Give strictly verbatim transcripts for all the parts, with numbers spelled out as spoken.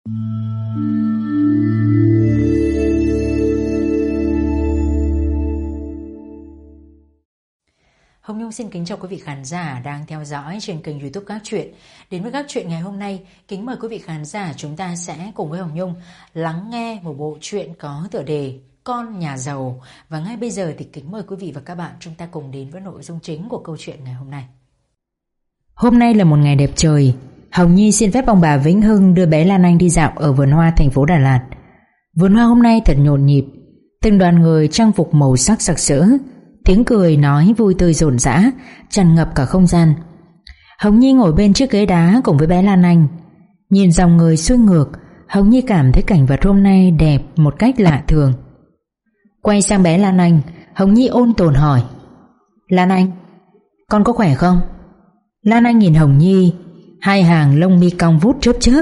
Hồng Nhung xin kính chào quý vị khán giả đang theo dõi trên kênh YouTube Các Chuyện. Đến với Các Chuyện ngày hôm nay, kính mời quý vị khán giả chúng ta sẽ cùng với Hồng Nhung lắng nghe một bộ truyện có tựa đề Con Nhà Giàu. Và ngay bây giờ thì kính mời quý vị và các bạn chúng ta cùng đến với nội dung chính của câu chuyện ngày hôm nay. Hôm nay là một ngày đẹp trời. Hồng Nhi xin phép ông bà Vĩnh Hưng đưa bé Lan Anh đi dạo ở vườn hoa thành phố Đà Lạt. Vườn hoa hôm nay thật nhộn nhịp, từng đoàn người trang phục màu sắc sặc sỡ, tiếng cười nói vui tươi rộn rã tràn ngập cả không gian. Hồng Nhi ngồi bên chiếc ghế đá cùng với bé Lan Anh, nhìn dòng người xuôi ngược. Hồng Nhi cảm thấy cảnh vật hôm nay đẹp một cách lạ thường. Quay sang bé Lan Anh, Hồng Nhi ôn tồn hỏi: Lan Anh, con có khỏe không? Lan Anh nhìn Hồng Nhi, hai hàng lông mi cong vút chớp chớp.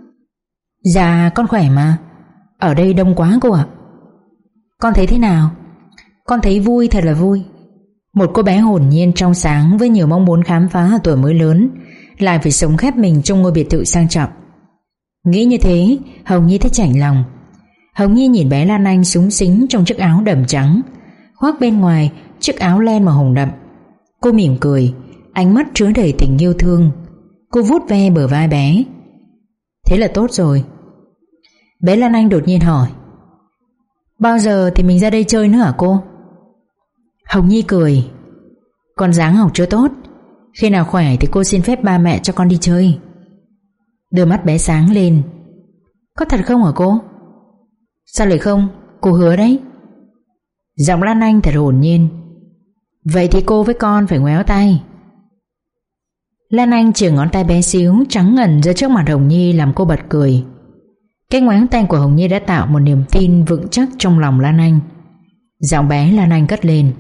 Dạ con khỏe mà. Ở đây đông quá cô ạ. Con thấy thế nào? Con thấy vui, thật là vui. Một cô bé hồn nhiên trong sáng với nhiều mong muốn khám phá ở tuổi mới lớn, lại phải sống khép mình trong ngôi biệt thự sang trọng. Nghĩ như thế, Hồng Nhi thấy chạnh lòng. Hồng Nhi nhìn bé Lan Anh súng xính trong chiếc áo đầm trắng, khoác bên ngoài chiếc áo len màu hồng đậm. Cô mỉm cười, ánh mắt chứa đầy tình yêu thương. Cô vuốt ve bờ vai bé. Thế là tốt rồi. Bé Lan Anh đột nhiên hỏi: Bao giờ thì mình ra đây chơi nữa hả cô? Hồng Nhi cười: Con dáng học chưa tốt, khi nào khỏe thì cô xin phép ba mẹ cho con đi chơi. Đôi mắt bé sáng lên: Có thật không hả cô? Sao lại không, cô hứa đấy. Giọng Lan Anh thật hồn nhiên: Vậy thì cô với con phải ngoéo tay. Lan Anh chỉ ngón tay bé xíu trắng ngần ra trước mặt Hồng Nhi làm cô bật cười. Cái ngoáng tay của Hồng Nhi đã tạo một niềm tin vững chắc trong lòng Lan Anh. Giọng bé Lan Anh cất lên: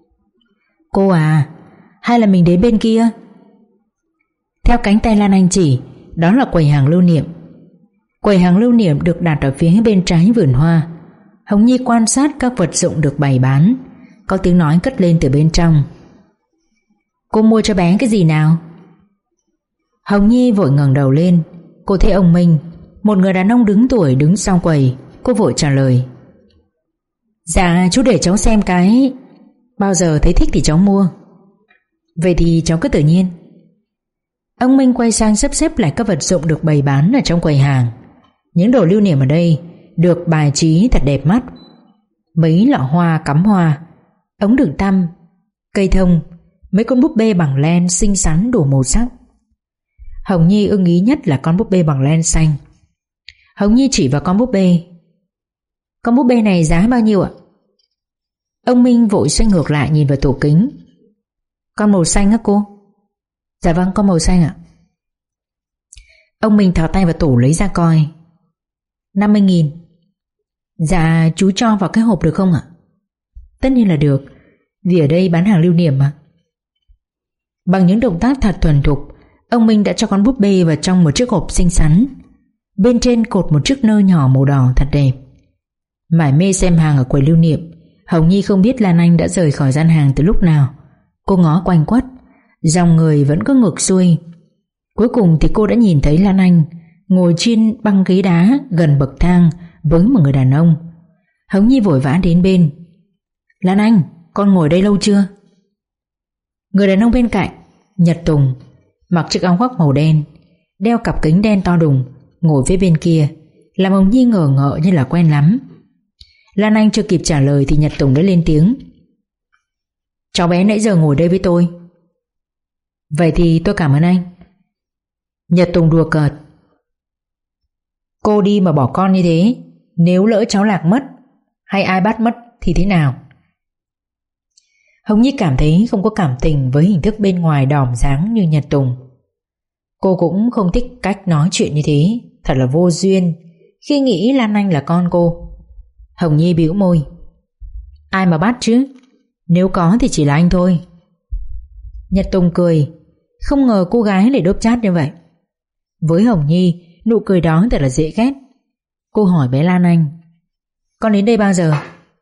Cô à, hay là mình đến bên kia? Theo cánh tay Lan Anh chỉ, đó là quầy hàng lưu niệm. Quầy hàng lưu niệm được đặt ở phía bên trái vườn hoa. Hồng Nhi quan sát các vật dụng được bày bán. Có tiếng nói cất lên từ bên trong: Cô mua cho bé cái gì nào? Hồng Nhi vội ngẩng đầu lên. Cô thấy ông Minh, một người đàn ông đứng tuổi, đứng sau quầy. Cô vội trả lời: Dạ chú để cháu xem cái, bao giờ thấy thích thì cháu mua. Vậy thì cháu cứ tự nhiên. Ông Minh quay sang sắp xếp lại các vật dụng được bày bán ở trong quầy hàng. Những đồ lưu niệm ở đây được bài trí thật đẹp mắt. Mấy lọ hoa cắm hoa, ống đựng tăm, cây thông, mấy con búp bê bằng len xinh xắn đủ màu sắc. Hồng Nhi ưng ý nhất là con búp bê bằng len xanh. Hồng Nhi chỉ vào con búp bê: Con búp bê này giá bao nhiêu ạ? Ông Minh vội xoay ngược lại nhìn vào tủ kính: Con màu xanh á cô? Dạ vâng, con màu xanh ạ. Ông Minh thò tay vào tủ lấy ra coi: năm mươi nghìn. Dạ chú cho vào cái hộp được không ạ? Tất nhiên là được, vì ở đây bán hàng lưu niệm mà. Bằng những động tác thật thuần thục, ông Minh đã cho con búp bê vào trong một chiếc hộp xinh xắn. Bên trên cột một chiếc nơ nhỏ màu đỏ thật đẹp. Mải mê xem hàng ở quầy lưu niệm, Hồng Nhi không biết Lan Anh đã rời khỏi gian hàng từ lúc nào. Cô ngó quanh quất, dòng người vẫn cứ ngược xuôi. Cuối cùng thì cô đã nhìn thấy Lan Anh ngồi trên băng ghế đá gần bậc thang với một người đàn ông. Hồng Nhi vội vã đến bên: Lan Anh, con ngồi đây lâu chưa? Người đàn ông bên cạnh, Nhật Tùng, mặc chiếc áo khoác màu đen, đeo cặp kính đen to đùng, ngồi phía bên kia, làm Hồng Nhi ngờ ngợ như là quen lắm. Lan Anh chưa kịp trả lời thì Nhật Tùng đã lên tiếng: Cháu bé nãy giờ ngồi đây với tôi. Vậy thì tôi cảm ơn anh. Nhật Tùng đùa cợt: Cô đi mà bỏ con như thế, nếu lỡ cháu lạc mất hay ai bắt mất thì thế nào? Hồng Nhi cảm thấy không có cảm tình với hình thức bên ngoài đỏm dáng như Nhật Tùng. Cô cũng không thích cách nói chuyện như thế, thật là vô duyên khi nghĩ Lan Anh là con cô. Hồng Nhi bĩu môi: Ai mà bắt chứ, nếu có thì chỉ là anh thôi. Nhật Tùng cười, không ngờ cô gái lại đốp chát như vậy. Với Hồng Nhi, nụ cười đó thật là dễ ghét. Cô hỏi bé Lan Anh: Con đến đây bao giờ?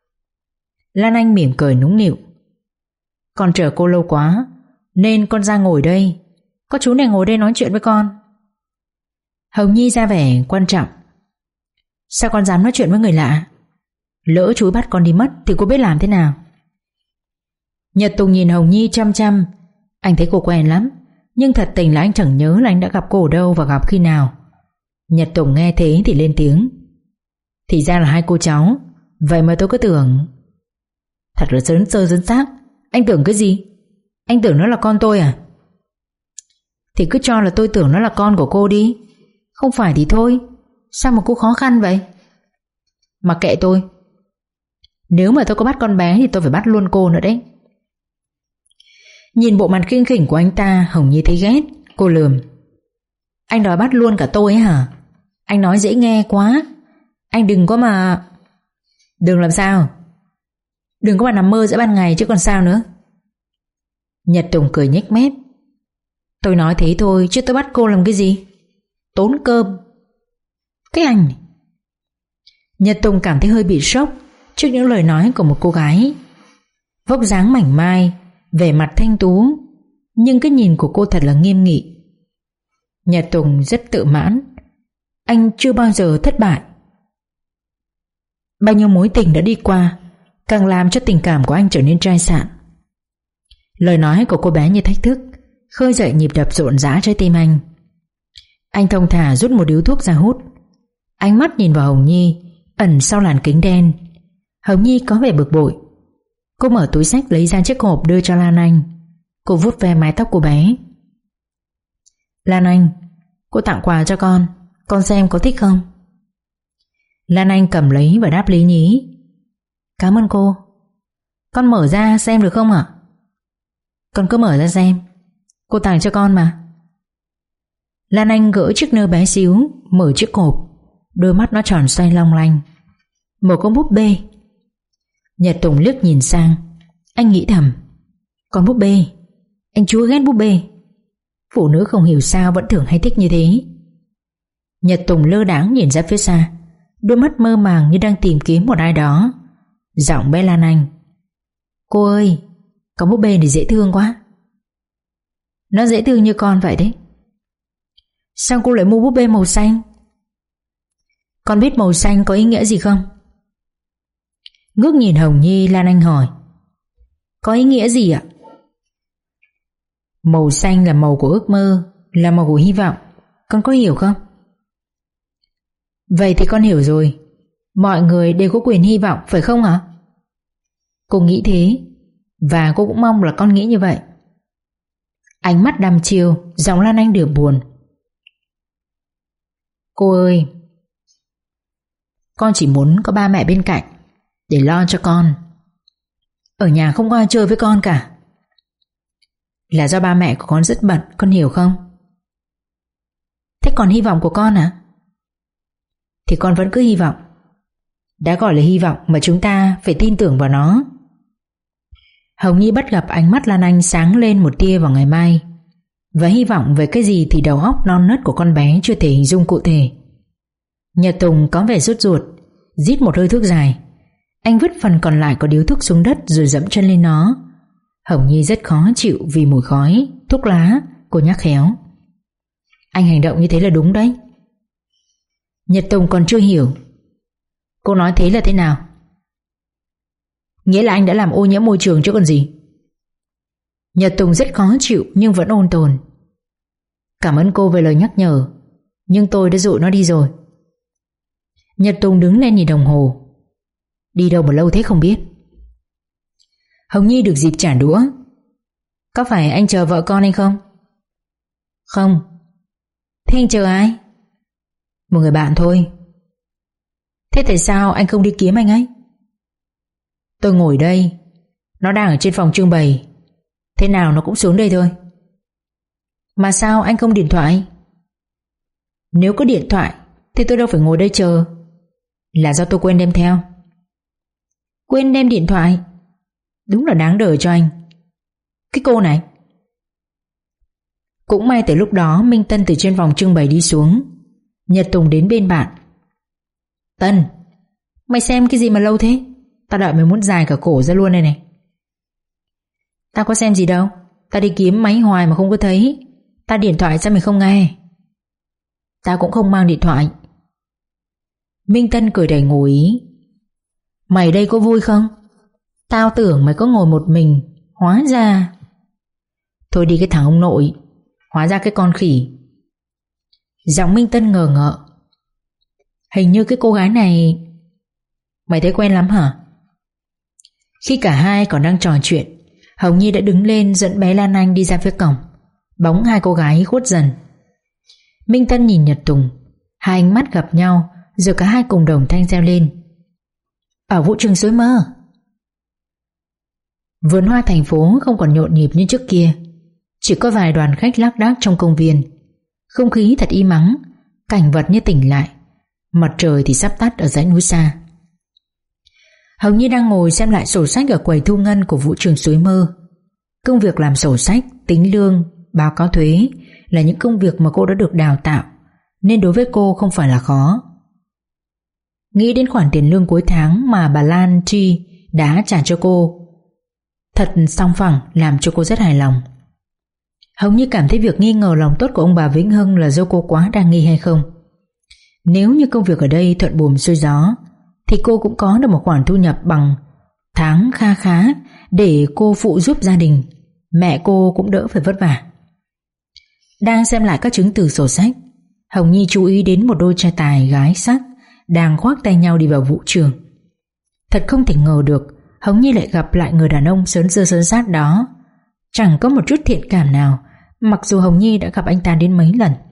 Lan Anh mỉm cười nũng nịu: Con chờ cô lâu quá nên con ra ngồi đây, có chú này ngồi đây nói chuyện với con. Hồng Nhi ra vẻ quan trọng Sao con dám nói chuyện với người lạ? Lỡ chú bắt con đi mất thì cô biết làm thế nào? Nhật Tùng nhìn Hồng Nhi chăm chăm. Anh thấy cô quen lắm, nhưng thật tình là anh chẳng nhớ là anh đã gặp cô ở đâu và gặp khi nào. Nhật Tùng nghe thế thì lên tiếng. Thì ra là hai cô cháu. Vậy mà tôi cứ tưởng. Thật là sớn sơ sớn xác. Anh tưởng cái gì? Anh tưởng nó là con tôi à? Thì cứ cho là tôi tưởng nó là con của cô đi. Không phải thì thôi. Sao mà cô khó khăn vậy? Mà kệ tôi. Nếu mà tôi có bắt con bé thì tôi phải bắt luôn cô nữa đấy. Nhìn bộ mặt khinh khỉnh của anh ta, Hồng Nhi thấy ghét. Cô lườm. Anh đòi bắt luôn cả tôi ấy hả? Anh nói dễ nghe quá. Anh đừng có mà... Đừng làm sao? Đừng có mà nằm mơ giữa ban ngày chứ còn sao nữa. Nhật Tùng cười nhếch mép. Tôi nói thế thôi chứ tôi bắt cô làm cái gì? Tốn cơm. Cái anh này. Nhật Tùng cảm thấy hơi bị sốc trước những lời nói của một cô gái. Vóc dáng mảnh mai, vẻ mặt thanh tú, nhưng cái nhìn của cô thật là nghiêm nghị. Nhật Tùng rất tự mãn. Anh chưa bao giờ thất bại. Bao nhiêu mối tình đã đi qua càng làm cho tình cảm của anh trở nên chai sạn. Lời nói của cô bé như thách thức, khơi dậy nhịp đập rộn rã trái tim anh. Anh thong thả rút một điếu thuốc ra hút. Ánh mắt nhìn vào Hồng Nhi ẩn sau làn kính đen. Hồng Nhi có vẻ bực bội. Cô mở túi xách lấy ra chiếc hộp đưa cho Lan Anh. Cô vuốt ve mái tóc của bé. Lan Anh, cô tặng quà cho con. Con xem có thích không? Lan Anh cầm lấy và đáp lý nhí. Cảm ơn cô. Con mở ra xem được không ạ? Con cứ mở ra xem. Cô tặng cho con mà. Lan Anh gỡ chiếc nơ bé xíu, mở chiếc hộp. Đôi mắt nó tròn xoay long lanh. Một con búp bê. Nhật Tùng liếc nhìn sang. Anh nghĩ thầm, con búp bê. Anh chúa ghét búp bê. Phụ nữ không hiểu sao vẫn thường hay thích như thế. Nhật Tùng lơ đãng nhìn ra phía xa, đôi mắt mơ màng như đang tìm kiếm một ai đó. Giọng bé Lan Anh. Cô ơi, con búp bê này dễ thương quá. Nó dễ thương như con vậy đấy. Sao cô lại mua búp bê màu xanh? Con biết màu xanh có ý nghĩa gì không? Ngước nhìn Hồng Nhi, Lan Anh hỏi. Có ý nghĩa gì ạ? Màu xanh là màu của ước mơ, là màu của hy vọng. Con có hiểu không? Vậy thì con hiểu rồi. Mọi người đều có quyền hy vọng, phải không hả? Cô nghĩ thế, và cô cũng mong là con nghĩ như vậy. Ánh mắt đăm chiêu, giọng Lan Anh đượm buồn. Cô ơi, con chỉ muốn có ba mẹ bên cạnh để lo cho con. Ở nhà không có ai chơi với con cả. Là do ba mẹ của con rất bận, con hiểu không? Thế còn hy vọng của con à? Thì con vẫn cứ hy vọng. Đã gọi là hy vọng mà chúng ta phải tin tưởng vào nó. Hồng Nhi bắt gặp ánh mắt Lan Anh sáng lên một tia vào ngày mai. Và hy vọng về cái gì thì đầu óc non nớt của con bé chưa thể hình dung cụ thể. Nhật Tùng có vẻ sốt ruột, rít một hơi thuốc dài. Anh vứt phần còn lại của điếu thuốc xuống đất rồi dẫm chân lên nó. Hồng Nhi rất khó chịu vì mùi khói, thuốc lá. Cô nhắc khéo. Anh hành động như thế là đúng đấy. Nhật Tùng còn chưa hiểu. Cô nói thế là thế nào? Nghĩa là anh đã làm ô nhiễm môi trường chứ còn gì. Nhật Tùng rất khó chịu nhưng vẫn ôn tồn. Cảm ơn cô về lời nhắc nhở, nhưng tôi đã dụ nó đi rồi. Nhật Tùng đứng lên nhìn đồng hồ. Đi đâu mà lâu thế không biết. Hồng Nhi được dịp trả đũa. Có phải anh chờ vợ con anh không? Không. Thế anh chờ ai? Một người bạn thôi. Thế tại sao anh không đi kiếm anh ấy? Tôi ngồi đây, nó đang ở trên phòng trưng bày. Thế nào nó cũng xuống đây thôi. Mà sao anh không điện thoại? Nếu có điện thoại thì tôi đâu phải ngồi đây chờ. Là do tôi quên đem theo. Quên đem điện thoại? Đúng là đáng đời cho anh. Cái cô này. Cũng may từ lúc đó Minh Tân từ trên phòng trưng bày đi xuống. Nhật Tùng đến bên bạn. Tân, mày xem cái gì mà lâu thế? Tao đợi mày muốn dài cả cổ ra luôn đây này. Tao có xem gì đâu. Tao đi kiếm máy hoài mà không có thấy. Tao điện thoại sao mày không nghe? Tao cũng không mang điện thoại. Minh Tân cười đầy ngụ ý. Mày đây có vui không? Tao tưởng mày có ngồi một mình, hóa ra... Thôi đi cái thằng ông nội, hóa ra cái con khỉ. Giọng Minh Tân ngờ ngợ. Hình như cái cô gái này mày thấy quen lắm hả? Khi cả hai còn đang trò chuyện, Hồng Nhi đã đứng lên dẫn bé Lan Anh đi ra phía cổng. Bóng hai cô gái khuất dần. Minh Tân nhìn Nhật Tùng. Hai ánh mắt gặp nhau, rồi cả hai cùng đồng thanh reo lên. Ở vũ trường suối mơ. Vườn hoa thành phố không còn nhộn nhịp như trước kia. Chỉ có vài đoàn khách lác đác trong công viên. Không khí thật im ắng, cảnh vật như tỉnh lại. Mặt trời thì sắp tắt ở dãy núi xa. Hồng Nhi đang ngồi xem lại sổ sách ở quầy thu ngân của vũ trường suối mơ. Công việc làm sổ sách, tính lương, báo cáo thuế là những công việc mà cô đã được đào tạo, nên đối với cô không phải là khó. Nghĩ đến khoản tiền lương cuối tháng mà bà Lan Chi đã trả cho cô, thật song phẳng, làm cho cô rất hài lòng. Hồng Nhi cảm thấy việc nghi ngờ lòng tốt của ông bà Vĩnh Hưng là do cô quá đa nghi hay không. Nếu như công việc ở đây thuận buồm xuôi gió thì cô cũng có được một khoản thu nhập bằng tháng kha khá để cô phụ giúp gia đình. Mẹ cô cũng đỡ phải vất vả. Đang xem lại các chứng từ sổ sách, Hồng Nhi chú ý đến một đôi trai tài gái sắc đang khoác tay nhau đi vào vũ trường. Thật không thể ngờ được Hồng Nhi lại gặp lại người đàn ông sớn sơ sớn sát đó. Chẳng có một chút thiện cảm nào, mặc dù Hồng Nhi đã gặp anh ta đến mấy lần.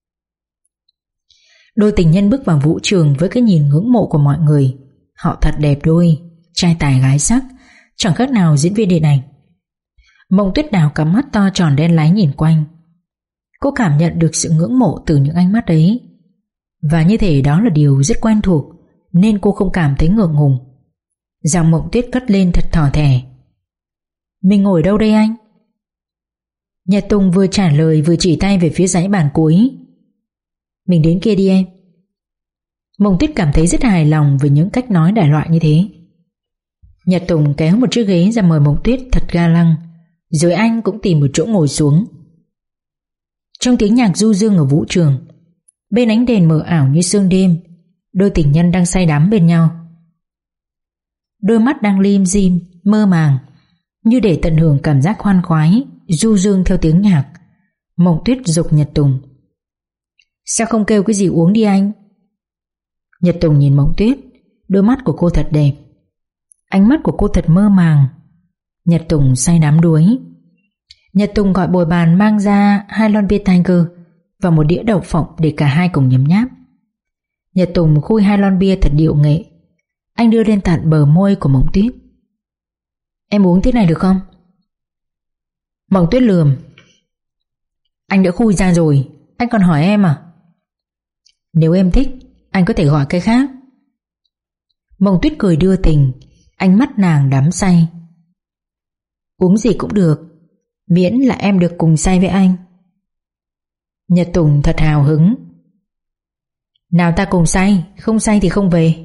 Đôi tình nhân bước vào vũ trường với cái nhìn ngưỡng mộ của mọi người. Họ thật đẹp đôi, trai tài gái sắc, chẳng khác nào diễn viên điện ảnh. Mộng Tuyết đào cắm mắt to tròn đen láy nhìn quanh. Cô cảm nhận được sự ngưỡng mộ từ những ánh mắt ấy, và như thể đó là điều rất quen thuộc, nên cô không cảm thấy ngượng ngùng. Giọng Mộng Tuyết cất lên thật thỏ thẻ. Mình ngồi đâu đây anh? Nhật Tùng vừa trả lời vừa chỉ tay về phía dãy bàn cuối. Mình đến kia đi em. Mộng Tuyết cảm thấy rất hài lòng với những cách nói đại loại như thế. Nhật Tùng kéo một chiếc ghế ra mời Mộng Tuyết thật ga lăng, rồi anh cũng tìm một chỗ ngồi xuống. Trong tiếng nhạc du dương ở vũ trường, bên ánh đèn mờ ảo như sương đêm, đôi tình nhân đang say đắm bên nhau. Đôi mắt đang lim dim, mơ màng, như để tận hưởng cảm giác khoan khoái, du dương theo tiếng nhạc. Mộng Tuyết giục Nhật Tùng. Sao không kêu cái gì uống đi anh? Nhật Tùng nhìn Mộng Tuyết. Đôi mắt của cô thật đẹp, ánh mắt của cô thật mơ màng. Nhật Tùng say đắm đuối. Nhật Tùng gọi bồi bàn mang ra hai lon bia Tiger và một đĩa đậu phộng để cả hai cùng nhấm nháp. Nhật Tùng khui hai lon bia thật điệu nghệ. Anh đưa lên tận bờ môi của Mộng Tuyết. Em uống thế này được không? Mộng Tuyết lườm. Anh đã khui ra rồi, anh còn hỏi em à? Nếu em thích, anh có thể gọi cái khác. Mộng Tuyết cười đưa tình, ánh mắt nàng đắm say. Uống gì cũng được, miễn là em được cùng say với anh. Nhật Tùng thật hào hứng. Nào ta cùng say, không say thì không về.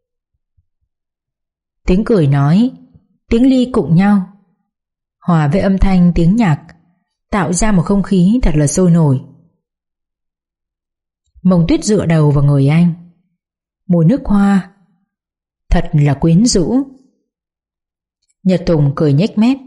Tiếng cười nói, tiếng ly cụng nhau, hòa với âm thanh tiếng nhạc, tạo ra một không khí thật là sôi nổi. Mộng Tuyết dựa đầu vào người anh. Mùi nước hoa thật là quyến rũ. Nhật Tùng cười nhếch mép.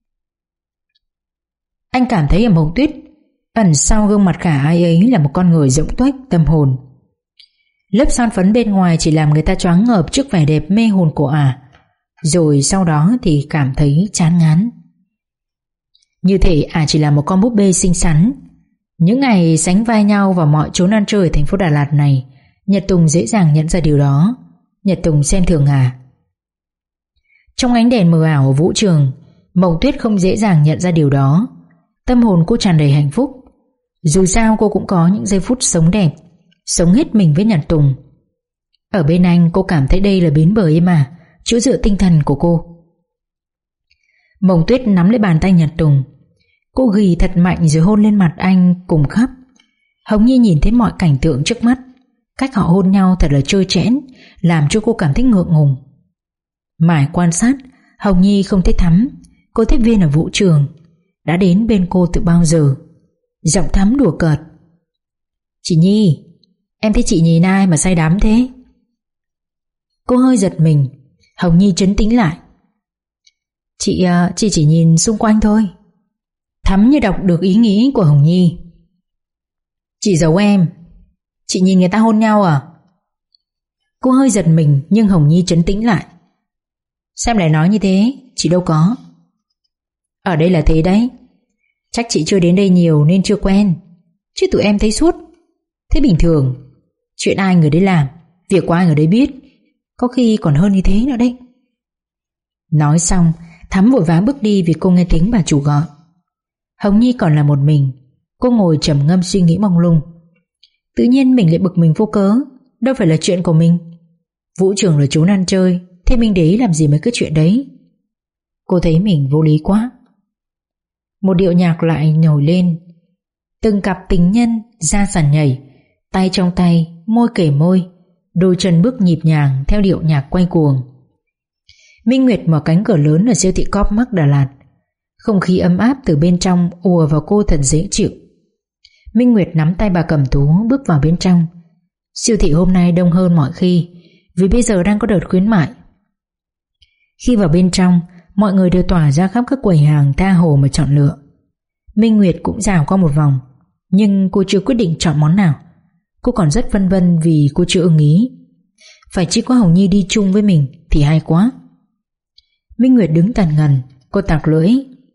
Anh cảm thấy ở Mộng Tuyết ẩn sau gương mặt khả ái ấy là một con người rỗng tuếch tâm hồn. Lớp son phấn bên ngoài chỉ làm người ta choáng ngợp trước vẻ đẹp mê hồn của ả, à, rồi sau đó thì cảm thấy chán ngán. Như thể ả à chỉ là một con búp bê xinh xắn. Những ngày sánh vai nhau vào mọi chốn ăn chơi ở thành phố Đà Lạt này, Nhật Tùng dễ dàng nhận ra điều đó. Nhật Tùng xem thường ả. Trong ánh đèn mờ ảo ở vũ trường, Mộng Tuyết không dễ dàng nhận ra điều đó. Tâm hồn cô tràn đầy hạnh phúc. Dù sao cô cũng có những giây phút sống đẹp, sống hết mình với Nhật Tùng. Ở bên anh cô cảm thấy đây là bến bờ êm ả, chỗ dựa tinh thần của cô. Mộng Tuyết nắm lấy bàn tay Nhật Tùng. Cô ghì thật mạnh rồi hôn lên mặt anh cùng khắp. Hồng Nhi nhìn thấy mọi cảnh tượng trước mắt. Cách họ hôn nhau thật là trơ trẽn, làm cho cô cảm thấy ngượng ngùng. Mãi quan sát, Hồng Nhi không thấy Thắm, cô tiếp viên ở vũ trường, đã đến bên cô từ bao giờ. Giọng Thắm đùa cợt. Chị Nhi, em thấy chị nhìn ai mà say đắm thế? Cô hơi giật mình. Hồng Nhi trấn tĩnh lại. Chị chị chỉ nhìn xung quanh thôi. Thắm như đọc được ý nghĩ của Hồng Nhi. Chị giấu em. Chị nhìn người ta hôn nhau à? Cô hơi giật mình, nhưng Hồng Nhi trấn tĩnh lại. Sao em lại nói như thế? Chị đâu có. Ở đây là thế đấy. Chắc chị chưa đến đây nhiều nên chưa quen, chứ tụi em thấy suốt. Thế bình thường. Chuyện ai người đấy làm, việc của ai người đấy biết. Có khi còn hơn như thế nữa đấy. Nói xong, Thắm vội vã bước đi vì cô nghe tiếng bà chủ gọi. Hồng Nhi còn là một mình. Cô ngồi trầm ngâm suy nghĩ mông lung. Tự nhiên mình lại bực mình vô cớ. Đâu phải là chuyện của mình. Vũ Trường là trốn ăn chơi, thế mình để ý làm gì mấy cái chuyện đấy. Cô thấy mình vô lý quá. Một điệu nhạc lại nổi lên. Từng cặp tình nhân ra sàn nhảy, tay trong tay, môi kề môi, đôi chân bước nhịp nhàng theo điệu nhạc quay cuồng. Minh Nguyệt mở cánh cửa lớn ở siêu thị Copmark Đà Lạt. Không khí ấm áp từ bên trong ùa vào cô thật dễ chịu. Minh Nguyệt nắm tay bà Cẩm Tú bước vào bên trong. Siêu thị hôm nay đông hơn mọi khi, vì bây giờ đang có đợt khuyến mại. Khi vào bên trong, mọi người đều tỏa ra khắp các quầy hàng tha hồ mà chọn lựa. Minh Nguyệt cũng dạo qua một vòng, nhưng cô chưa quyết định chọn món nào. Cô còn rất phân vân vì cô chưa ưng ý. Phải chỉ có Hồng Nhi đi chung với mình thì hay quá. Minh Nguyệt đứng tần ngần. Cô tặc lưỡi.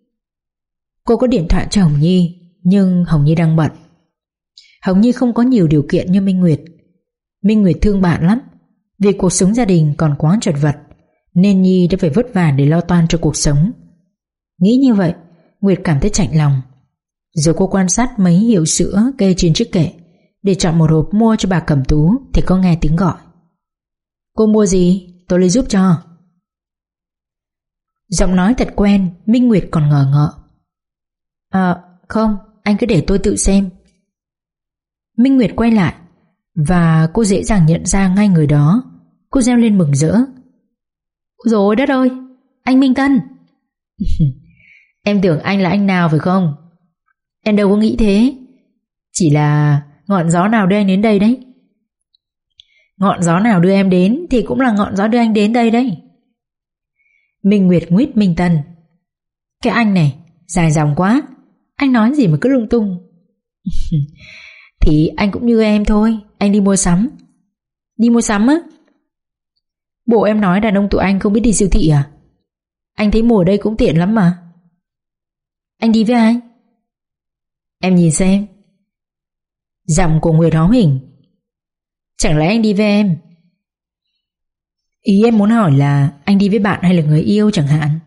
Cô có điện thoại cho Hồng Nhi, nhưng Hồng Nhi đang bận. Hồng Nhi không có nhiều điều kiện như Minh Nguyệt. Minh Nguyệt thương bạn lắm, vì cuộc sống gia đình còn quá chật vật, nên Nhi đã phải vất vả để lo toan cho cuộc sống. Nghĩ như vậy, Nguyệt cảm thấy chạnh lòng. Rồi cô quan sát mấy hiệu sữa kê trên chiếc kệ để chọn một hộp mua cho bà Cẩm Tú thì có nghe tiếng gọi. Cô mua gì? Tôi lấy giúp cho. Giọng nói thật quen. Minh Nguyệt còn ngờ ngợ. À không, anh cứ để tôi tự xem. Minh Nguyệt quay lại, và cô dễ dàng nhận ra ngay người đó. Cô reo lên mừng rỡ. Rồi đất ơi, anh Minh Tân. Em tưởng anh là anh nào phải không? Em đâu có nghĩ thế. Chỉ là ngọn gió nào đưa anh đến đây đấy. Ngọn gió nào đưa em đến thì cũng là ngọn gió đưa anh đến đây đấy. Minh Nguyệt nguyết Minh Tân. Cái anh này dài dòng quá. Anh nói gì mà cứ lung tung. Thì anh cũng như em thôi. Anh đi mua sắm. Đi mua sắm á? Bộ em nói đàn ông tụi anh không biết đi siêu thị à? Anh thấy mùa đây cũng tiện lắm mà. Anh đi với ai? Em nhìn xem. Giọng của Nguyệt hóm hỉnh. Chẳng lẽ anh đi với em? Ý em muốn hỏi là anh đi với bạn hay là người yêu chẳng hạn.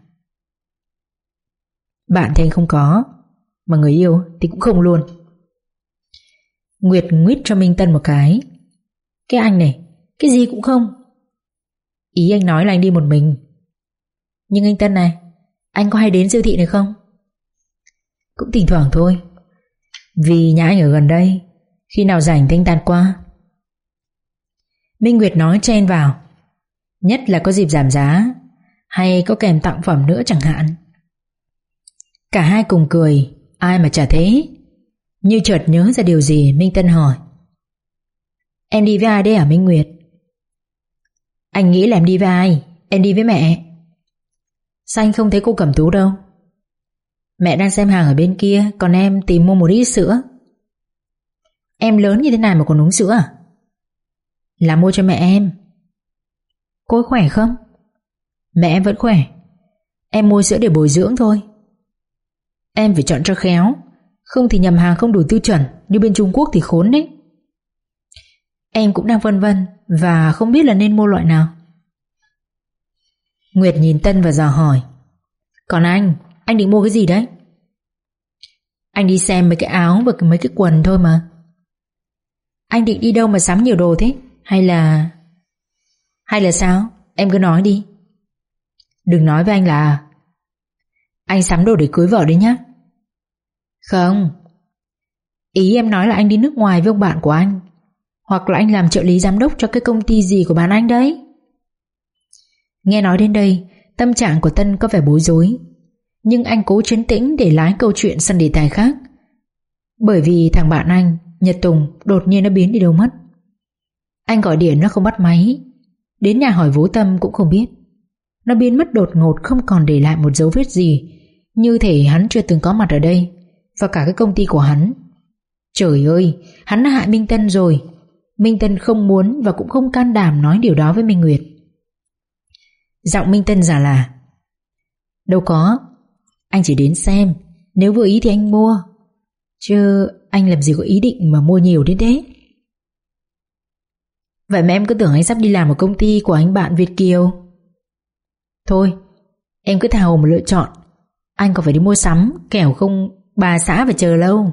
Bạn thì anh không có, mà người yêu thì cũng không luôn. Nguyệt nguyết cho Minh Tân một cái. Cái anh này, cái gì cũng không. Ý anh nói là anh đi một mình. Nhưng anh Tân này, anh có hay đến siêu thị này không? Cũng thỉnh thoảng thôi. Vì nhà anh ở gần đây, khi nào rảnh thì anh tạt qua. Minh Nguyệt nói chen vào. Nhất là có dịp giảm giá, hay có kèm tặng phẩm nữa chẳng hạn. Cả hai cùng cười. Ai mà chả thế. Như chợt nhớ ra điều gì, Minh Tân hỏi. Em đi với ai đấy hả Minh Nguyệt? Anh nghĩ là em đi với ai? Em đi với mẹ. Sao anh không thấy cô Cẩm Tú đâu? Mẹ đang xem hàng ở bên kia, còn em tìm mua một ít sữa. Em lớn như thế này mà còn uống sữa à? Là mua cho mẹ em. Cô ấy khỏe không? Mẹ em vẫn khỏe. Em mua sữa để bồi dưỡng thôi. Em phải chọn cho khéo, không thì nhầm hàng không đủ tiêu chuẩn như bên Trung Quốc thì khốn đấy. Em cũng đang vân vân và không biết là nên mua loại nào. Nguyệt nhìn Tân và dò hỏi. Còn anh, anh định mua cái gì đấy? Anh đi xem mấy cái áo và mấy cái quần thôi mà. Anh định đi đâu mà sắm nhiều đồ thế? Hay là... Hay là sao? Em cứ nói đi. Đừng nói với anh là anh sắm đồ để cưới vợ đấy nhá. Không. Ý em nói là anh đi nước ngoài với ông bạn của anh, hoặc là anh làm trợ lý giám đốc cho cái công ty gì của bạn anh đấy. Nghe nói đến đây, tâm trạng của Tân có vẻ bối rối, nhưng anh cố trấn tĩnh để lái câu chuyện sang đề tài khác. Bởi vì thằng bạn anh, Nhật Tùng, đột nhiên nó biến đi đâu mất. Anh gọi điện nó không bắt máy. Đến nhà hỏi Vũ Tâm cũng không biết. Nó biến mất đột ngột, không còn để lại một dấu vết gì, như thể hắn chưa từng có mặt ở đây, và cả cái công ty của hắn. Trời ơi, hắn đã hại Minh Tân rồi. Minh Tân không muốn và cũng không can đảm nói điều đó với Minh Nguyệt. Giọng Minh Tân giả là: Đâu có, anh chỉ đến xem, nếu vừa ý thì anh mua, chứ anh làm gì có ý định mà mua nhiều đến thế. Vậy mà em cứ tưởng anh sắp đi làm ở công ty của anh bạn Việt Kiều. Thôi, em cứ tha hồ mà lựa chọn. Anh còn phải đi mua sắm, kẻo không bà xã phải chờ lâu.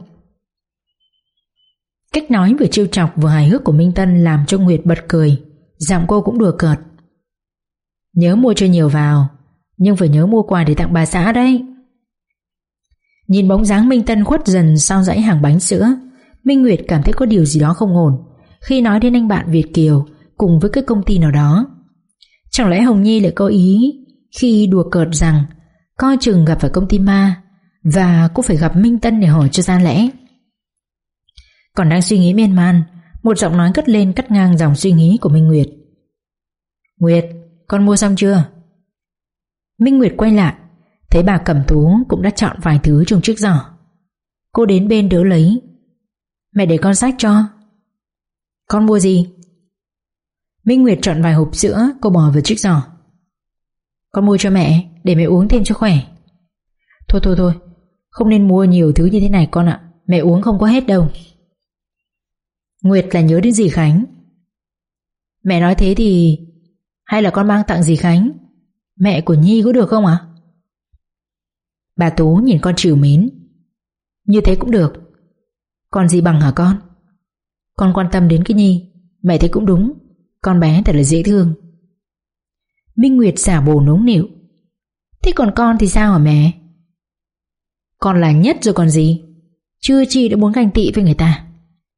Cách nói vừa trêu chọc vừa hài hước của Minh Tân làm cho Nguyệt bật cười. Giọng cô cũng đùa cợt: Nhớ mua cho nhiều vào, nhưng phải nhớ mua quà để tặng bà xã đấy. Nhìn bóng dáng Minh Tân khuất dần sau dãy hàng bánh sữa, Minh Nguyệt cảm thấy có điều gì đó không ổn khi nói đến anh bạn Việt Kiều cùng với cái công ty nào đó. Chẳng lẽ Hồng Nhi lại có ý khi đùa cợt rằng coi chừng gặp phải công ty ma, và cô phải gặp Minh Tân để hỏi cho ra lẽ. Còn đang suy nghĩ miên man, một giọng nói cất lên cắt ngang dòng suy nghĩ của Minh Nguyệt: Nguyệt, con mua xong chưa? Minh Nguyệt quay lại, thấy bà Cẩm Tú cũng đã chọn vài thứ trong chiếc giỏ. Cô đến bên đỡ lấy: Mẹ để con xách cho. Con mua gì? Minh Nguyệt chọn vài hộp sữa, cô bỏ vào chiếc giỏ. Con mua cho mẹ, để mẹ uống thêm cho khỏe. Thôi thôi thôi, không nên mua nhiều thứ như thế này con ạ, mẹ uống không có hết đâu. Nguyệt là nhớ đến dì Khánh. Mẹ nói thế thì hay là con mang tặng dì Khánh, mẹ của Nhi, có được không ạ? À? Bà Tú nhìn con trìu mến: Như thế cũng được. Còn gì bằng hả con? Con quan tâm đến cái Nhi, mẹ thấy cũng đúng. Con bé thật là dễ thương. Minh Nguyệt giả bồ nũng nịu: Thế còn con thì sao hả mẹ? Con là nhất rồi còn gì, chưa chi đã muốn ganh tị với người ta.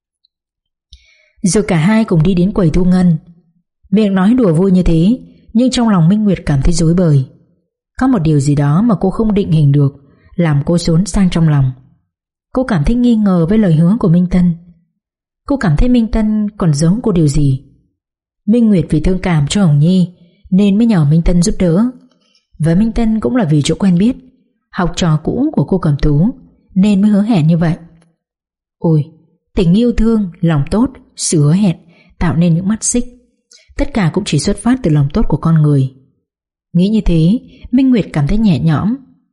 Rồi cả hai cùng đi đến quầy thu ngân. Miệng nói đùa vui như thế, nhưng trong lòng Minh Nguyệt cảm thấy rối bời. Có một điều gì đó mà cô không định hình được làm cô xốn sang trong lòng. Cô cảm thấy nghi ngờ với lời hứa của Minh Tân. Cô cảm thấy Minh Tân còn giấu cô điều gì. Minh Nguyệt vì thương cảm cho Hồng Nhi nên mới nhờ Minh Tân giúp đỡ, và Minh Tân cũng là vì chỗ quen biết, học trò cũ của cô Cẩm Tú, nên mới hứa hẹn như vậy. Ôi, tình yêu thương, lòng tốt, sự hứa hẹn tạo nên những mắt xích, tất cả cũng chỉ xuất phát từ lòng tốt của con người. Nghĩ như thế, Minh Nguyệt cảm thấy nhẹ nhõm.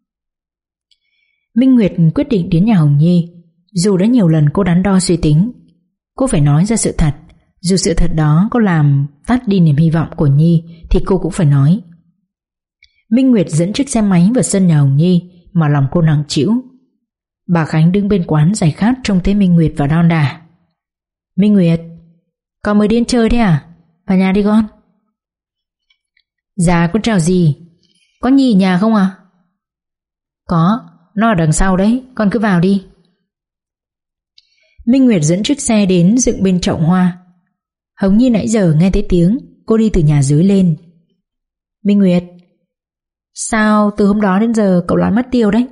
Minh Nguyệt quyết định đến nhà Hồng Nhi. Dù đã nhiều lần cô đắn đo suy tính, cô phải nói ra sự thật. Dù sự thật đó có làm tắt đi niềm hy vọng của Nhi thì cô cũng phải nói. Minh Nguyệt dẫn chiếc xe máy vào sân nhà Hồng Nhi mà lòng cô nặng trĩu. Bà Khánh đứng bên quán giải khát trông thấy Minh Nguyệt và đon đả. Minh Nguyệt, con mới đến chơi thế à? Vào nhà đi con. Dạ con chào dì. Có Nhi ở nhà không à? Có, nó ở đằng sau đấy, con cứ vào đi. Minh Nguyệt dẫn chiếc xe đến dựng bên chậu hoa. Hồng Nhi nãy giờ nghe thấy tiếng, cô đi từ nhà dưới lên. Minh Nguyệt, sao từ hôm đó đến giờ cậu lại mất tiêu đấy?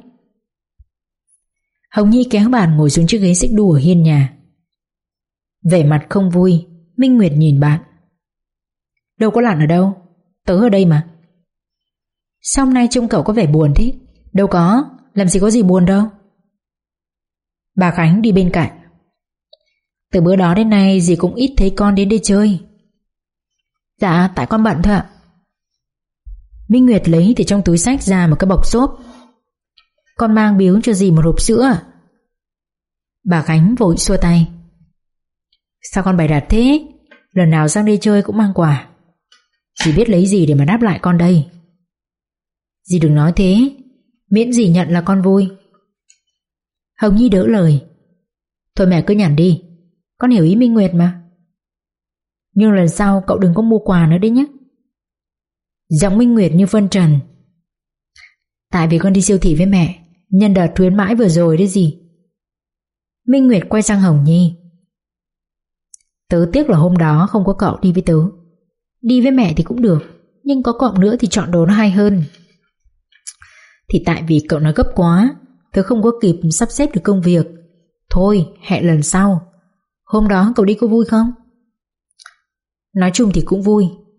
Hồng Nhi kéo bạn ngồi xuống chiếc ghế xích đu ở hiên nhà. Vẻ mặt không vui, Minh Nguyệt nhìn bạn. Đâu có Lạn ở đâu, tớ ở đây mà. Sao hôm nay trông cậu có vẻ buồn thế? Đâu có, làm gì có gì buồn đâu. Bà Khánh đi bên cạnh. Từ bữa đó đến nay dì cũng ít thấy con đến đây chơi. Dạ tại con bận thôi ạ. Minh Nguyệt lấy từ trong túi xách ra một cái bọc xốp. Con mang biếu cho dì một hộp sữa ạ. Bà Khánh vội xua tay. Sao con bày đặt thế? Lần nào sang đây chơi cũng mang quà. Dì biết lấy gì để mà đáp lại con đây. Dì đừng nói thế, miễn dì nhận là con vui. Hồng Nhi đỡ lời. Thôi mẹ cứ nhằn đi, con hiểu ý Minh Nguyệt mà. Nhưng lần sau cậu đừng có mua quà nữa đấy nhé. Giọng Minh Nguyệt như phân trần. Tại vì con đi siêu thị với mẹ, nhân đợt khuyến mãi vừa rồi đấy gì. Minh Nguyệt quay sang Hồng Nhi. Tớ tiếc là hôm đó không có cậu đi với tớ. Đi với mẹ thì cũng được, nhưng có cậu nữa thì chọn đồ nó hay hơn. Thì tại vì cậu nói gấp quá, tớ không có kịp sắp xếp được công việc. Thôi hẹn lần sau. Hôm đó cậu đi có vui không? Nói chung thì cũng vui,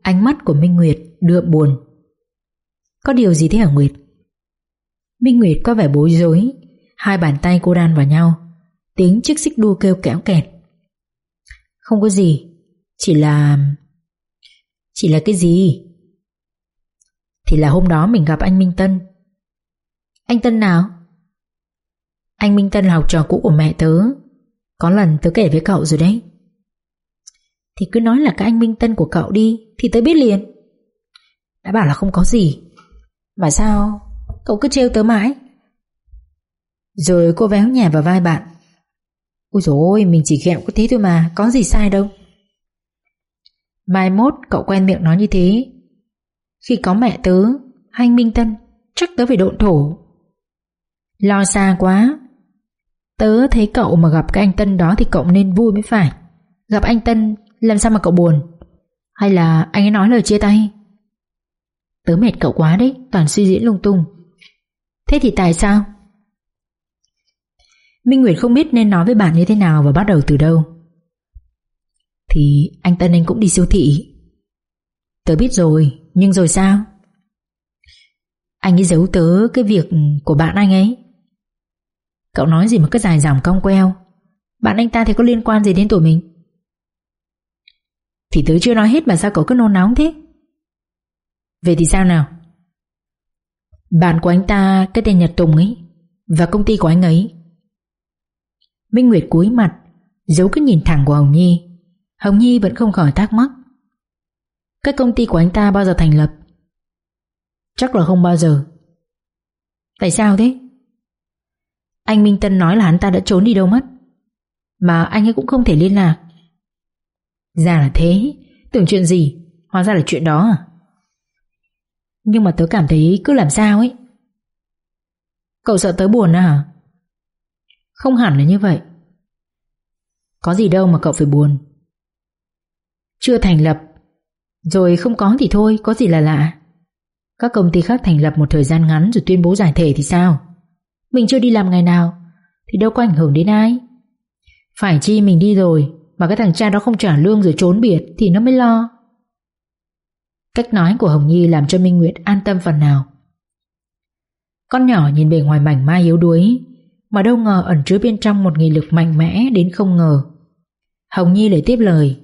Ánh mắt của Minh Nguyệt đượm buồn. Có điều gì thế hả Nguyệt? Minh Nguyệt có vẻ bối rối. Hai bàn tay cô đan vào nhau, tiếng chiếc xích đu kêu kéo kẹt. Không có gì. Chỉ là... Chỉ là cái gì? Thì là hôm đó mình gặp anh Minh Tân. Anh Tân nào? Anh Minh Tân là học trò cũ của mẹ tớ. Có lần tớ kể với cậu rồi đấy. Thì cứ nói là cái anh Minh Tân của cậu đi, thì tớ biết liền. Đã bảo là không có gì, mà sao cậu cứ trêu tớ mãi? Rồi cô véo nhẹ vào vai bạn. Ôi dồi ôi, mình chỉ ghẹo có thế thôi mà, có gì sai đâu. Mai mốt cậu quen miệng nói như thế, khi có mẹ tớ hay anh Minh Tân, chắc tớ phải độn thổ. Lo xa quá. Tớ thấy cậu mà gặp cái anh Tân đó thì cậu nên vui mới phải. Gặp anh Tân làm sao mà cậu buồn? Hay là anh ấy nói lời chia tay? Tớ mệt cậu quá đấy, toàn suy diễn lung tung. Thế thì tại sao? Minh Nguyệt không biết nên nói với bạn như thế nào và bắt đầu từ đâu. Thì anh Tân anh cũng đi siêu thị. Tớ biết rồi, nhưng rồi sao? Anh ấy giấu tớ cái việc của bạn anh ấy. Cậu nói gì mà cứ dài dòng cong queo. Bạn anh ta thì có liên quan gì đến tụi mình? Thì tớ chưa nói hết mà sao cậu cứ nôn nóng thế? Vậy thì sao nào? Bạn của anh ta, cái tên Nhật Tùng ấy, và công ty của anh ấy. Minh Nguyệt cúi mặt, giấu cái nhìn thẳng của Hồng Nhi. Hồng Nhi vẫn không khỏi thắc mắc. Cái công ty của anh ta bao giờ thành lập? Chắc là không bao giờ. Tại sao thế? Anh Minh Tân nói là hắn ta đã trốn đi đâu mất, mà anh ấy cũng không thể liên lạc. Ra là thế. Tưởng chuyện gì, hóa ra là chuyện đó à? Nhưng mà tớ cảm thấy cứ làm sao ấy. Cậu sợ tớ buồn à? Không hẳn là như vậy. Có gì đâu mà cậu phải buồn. Chưa thành lập, rồi không có thì thôi, có gì là lạ. Các công ty khác thành lập một thời gian ngắn rồi tuyên bố giải thể thì sao? Mình chưa đi làm ngày nào thì đâu có ảnh hưởng đến ai. Phải chi mình đi rồi mà cái thằng cha đó không trả lương rồi trốn biệt thì nó mới lo. Cách nói của Hồng Nhi làm cho Minh Nguyệt an tâm phần nào. Con nhỏ nhìn bề ngoài mảnh mai yếu đuối, mà đâu ngờ ẩn chứa bên trong một nghị lực mạnh mẽ đến không ngờ. Hồng Nhi lại tiếp lời.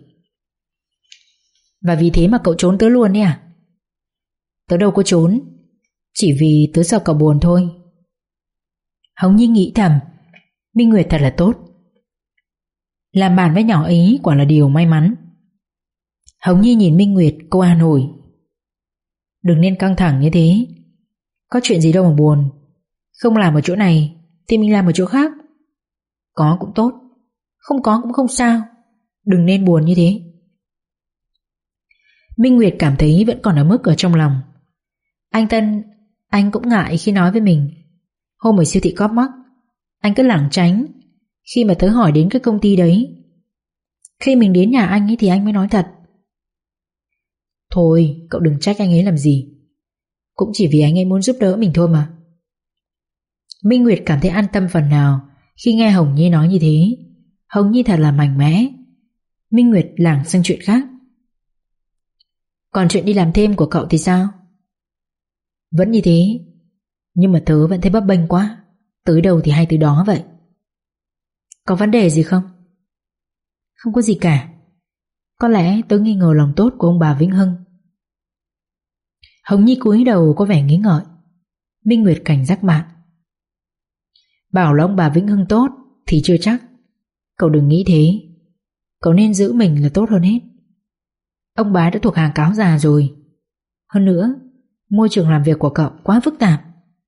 Và vì thế mà cậu trốn tớ luôn đấy à? Tớ đâu có trốn, chỉ vì tớ sợ cậu buồn thôi. Hồng Nhi nghĩ thầm, Minh Nguyệt thật là tốt. Làm bạn với nhỏ ấy quả là điều may mắn. Hồng Nhi nhìn Minh Nguyệt, cô an ủi. Đừng nên căng thẳng như thế. Có chuyện gì đâu mà buồn. Không làm ở chỗ này thì mình làm ở chỗ khác. Có cũng tốt, không có cũng không sao. Đừng nên buồn như thế. Minh Nguyệt cảm thấy vẫn còn ở mức ở trong lòng. Anh Tân, anh cũng ngại khi nói với mình. Hôm ở siêu thị Cóp Mắc, anh cứ lảng tránh khi mà tớ hỏi đến cái công ty đấy. Khi mình đến nhà anh ấy thì anh mới nói thật. Thôi, cậu đừng trách anh ấy làm gì. Cũng chỉ vì anh ấy muốn giúp đỡ mình thôi mà. Minh Nguyệt cảm thấy an tâm phần nào khi nghe Hồng Nhi nói như thế. Hồng Nhi thật là mạnh mẽ. Minh Nguyệt lảng sang chuyện khác. Còn chuyện đi làm thêm của cậu thì sao? Vẫn như thế, nhưng mà tớ vẫn thấy bấp bênh quá. Tới đâu thì hay tới đó vậy. Có vấn đề gì không? Không có gì cả. Có lẽ tớ nghi ngờ lòng tốt của ông bà Vĩnh Hưng. Hồng Nhi cúi đầu có vẻ nghĩ ngợi. Minh Nguyệt cảnh giác bạn. Bảo là ông bà Vĩnh Hưng tốt thì chưa chắc. Cậu đừng nghĩ thế. Cậu nên giữ mình là tốt hơn hết. Ông bà đã thuộc hàng cáo già rồi. Hơn nữa, môi trường làm việc của cậu quá phức tạp.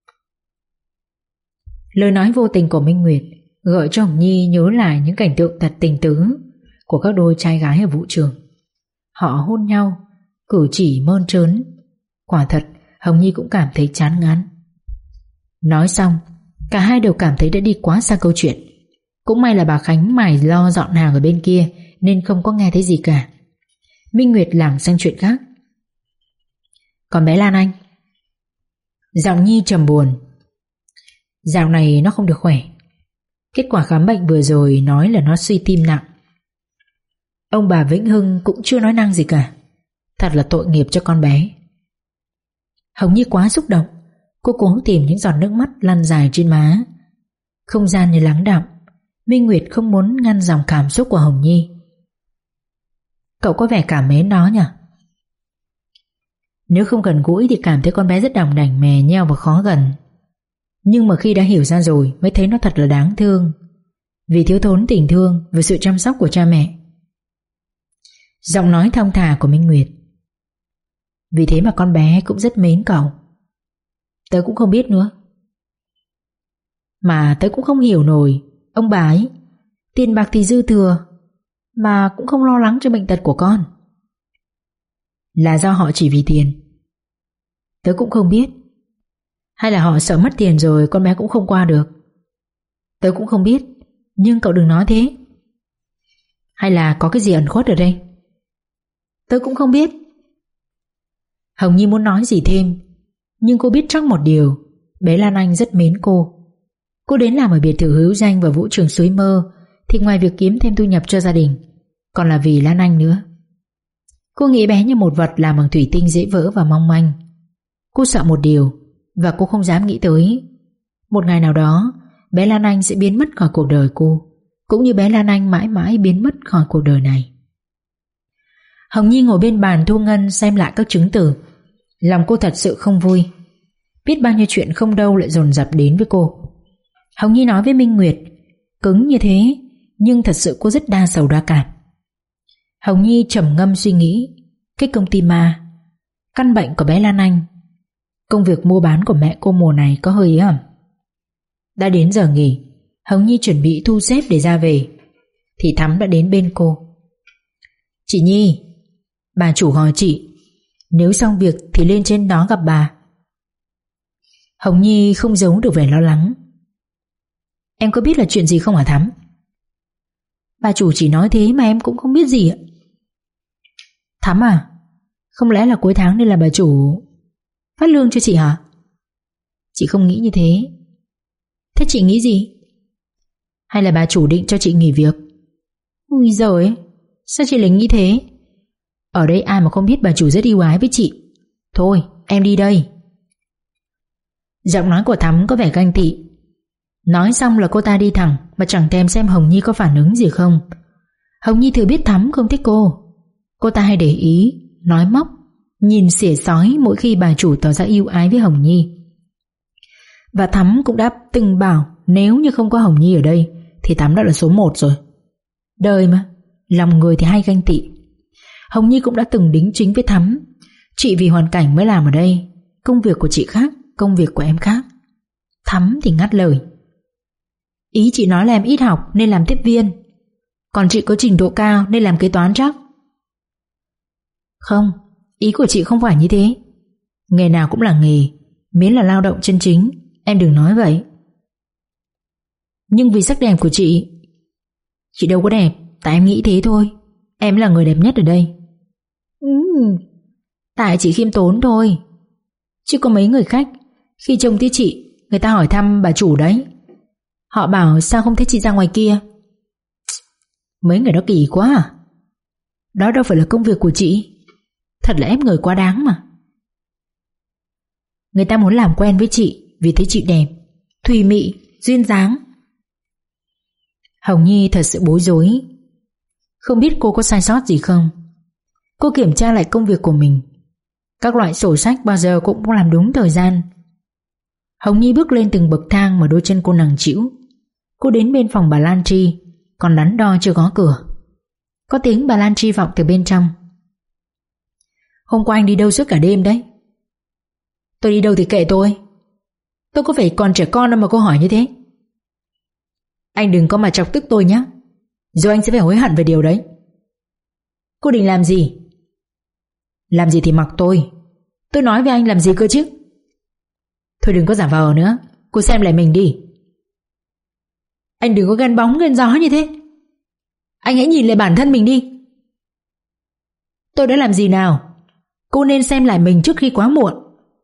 Lời nói vô tình của Minh Nguyệt gợi cho Hồng Nhi nhớ lại những cảnh tượng thật tình tứ của các đôi trai gái ở vũ trường. Họ hôn nhau, cử chỉ mơn trớn. Quả thật, Hồng Nhi cũng cảm thấy chán ngán. Nói xong, cả hai đều cảm thấy đã đi quá xa câu chuyện. Cũng may là bà Khánh mải lo dọn hàng ở bên kia nên không có nghe thấy gì cả. Minh Nguyệt lảng sang chuyện khác. Còn bé Lan Anh? Giọng Nhi trầm buồn. Dạo này nó không được khỏe. Kết quả khám bệnh vừa rồi nói là nó suy tim nặng. Ông bà Vĩnh Hưng cũng chưa nói năng gì cả. Thật là tội nghiệp cho con bé. Hồng Nhi quá xúc động. Cô cố tìm những giọt nước mắt lăn dài trên má. Không gian như lắng đọng. Minh Nguyệt không muốn ngăn dòng cảm xúc của Hồng Nhi. Cậu có vẻ cảm mến nó nhỉ? Nếu không gần gũi thì cảm thấy con bé rất đỏng đảnh, mè nheo và khó gần. Nhưng mà khi đã hiểu ra rồi mới thấy nó thật là đáng thương, vì thiếu thốn tình thương và sự chăm sóc của cha mẹ. Giọng nói thong thả của Minh Nguyệt. Vì thế mà con bé cũng rất mến cậu. Tớ cũng không biết nữa. Mà tớ cũng không hiểu nổi ông bà ấy. Tiền bạc thì dư thừa mà cũng không lo lắng cho bệnh tật của con. Là do họ chỉ vì tiền? Tớ cũng không biết. Hay là họ sợ mất tiền rồi con bé cũng không qua được? Tớ cũng không biết. Nhưng cậu đừng nói thế. Hay là có cái gì ẩn khuất ở đây? Tớ cũng không biết. Hồng Nhi muốn nói gì thêm, nhưng cô biết chắc một điều, bé Lan Anh rất mến cô. Cô đến làm ở biệt thự hữu danh và vũ trường suối mơ thì ngoài việc kiếm thêm thu nhập cho gia đình, còn là vì Lan Anh nữa. Cô nghĩ bé như một vật làm bằng thủy tinh dễ vỡ và mong manh. Cô sợ một điều, và cô không dám nghĩ tới, một ngày nào đó bé Lan Anh sẽ biến mất khỏi cuộc đời cô, cũng như bé Lan Anh mãi mãi biến mất khỏi cuộc đời này. Hồng Nhi ngồi bên bàn thu ngân xem lại các chứng từ. Lòng cô thật sự không vui. Biết bao nhiêu chuyện không đâu lại dồn dập đến với cô. Hồng Nhi nói với Minh Nguyệt, cứng như thế nhưng thật sự cô rất đa sầu đa cảm. Hồng Nhi trầm ngâm suy nghĩ, cái công ty ma, căn bệnh của bé Lan Anh, công việc mua bán của mẹ cô mùa này có hơi ẩm. Đã đến giờ nghỉ, Hồng Nhi chuẩn bị thu xếp để ra về thì Thắm đã đến bên cô. Chị Nhi, bà chủ hỏi chị, nếu xong việc thì lên trên đó gặp bà. Hồng Nhi không giấu được vẻ lo lắng. Em có biết là chuyện gì không hả Thắm? Bà chủ chỉ nói thế mà em cũng không biết gì ạ. Thắm à, không lẽ là cuối tháng nên là bà chủ phát lương cho chị hả? Chị không nghĩ như thế. Thế chị nghĩ gì? Hay là bà chủ định cho chị nghỉ việc? Ui giời, sao chị lại nghĩ thế? Ở đây ai mà không biết bà chủ rất ưu ái với chị. Thôi em đi đây. Giọng nói của Thắm có vẻ ganh tị. Nói xong là cô ta đi thẳng mà chẳng thèm xem Hồng Nhi có phản ứng gì không. Hồng Nhi thừa biết Thắm không thích cô. Cô ta hay để ý, nói móc, nhìn xỉa xói mỗi khi bà chủ tỏ ra ưu ái với Hồng Nhi. Và Thắm cũng đã từng bảo nếu như không có Hồng Nhi ở đây thì Thắm đã là số một rồi. Đời mà, lòng người thì hay ganh tị. Hồng Nhi cũng đã từng đính chính với Thắm, chị vì hoàn cảnh mới làm ở đây, công việc của chị khác, công việc của em khác. Thắm thì ngắt lời. Ý chị nói là em ít học nên làm tiếp viên, còn chị có trình độ cao nên làm kế toán chắc. Không, ý của chị không phải như thế. Nghề nào cũng là nghề, miễn là lao động chân chính. Em đừng nói vậy. Nhưng vì sắc đẹp của chị. Chị đâu có đẹp, tại em nghĩ thế thôi. Em là người đẹp nhất ở đây. ừ, Tại chị khiêm tốn thôi. Chứ có mấy người khách khi trông thấy chị, người ta hỏi thăm bà chủ đấy, họ bảo sao không thấy chị ra ngoài kia. Mấy người đó kỳ quá à. Đó đâu phải là công việc của chị. Thật là ép người quá đáng mà. Người ta muốn làm quen với chị vì thấy chị đẹp, thùy mị, duyên dáng. Hồng Nhi thật sự bối rối. Không biết cô có sai sót gì không. Cô kiểm tra lại công việc của mình. Các loại sổ sách bao giờ cũng làm đúng thời gian. Hồng Nhi bước lên từng bậc thang mà đôi chân cô nặng trĩu. Cô đến bên phòng bà Lan Tri, còn đắn đo chưa gõ cửa. Có tiếng bà Lan Tri vọng từ bên trong. Hôm qua anh đi đâu suốt cả đêm đấy? Tôi đi đâu thì kệ tôi. Tôi có phải còn trẻ con đâu mà cô hỏi như thế. Anh đừng có mà chọc tức tôi nhé, rồi anh sẽ phải hối hận về điều đấy. Cô định làm gì? Làm gì thì mặc tôi. Tôi nói với anh làm gì cơ chứ. Thôi đừng có giả vờ nữa. Cô xem lại mình đi. Anh đừng có ghen bóng ghen gió như thế. Anh hãy nhìn lại bản thân mình đi. Tôi đã làm gì nào? Cô nên xem lại mình trước khi quá muộn.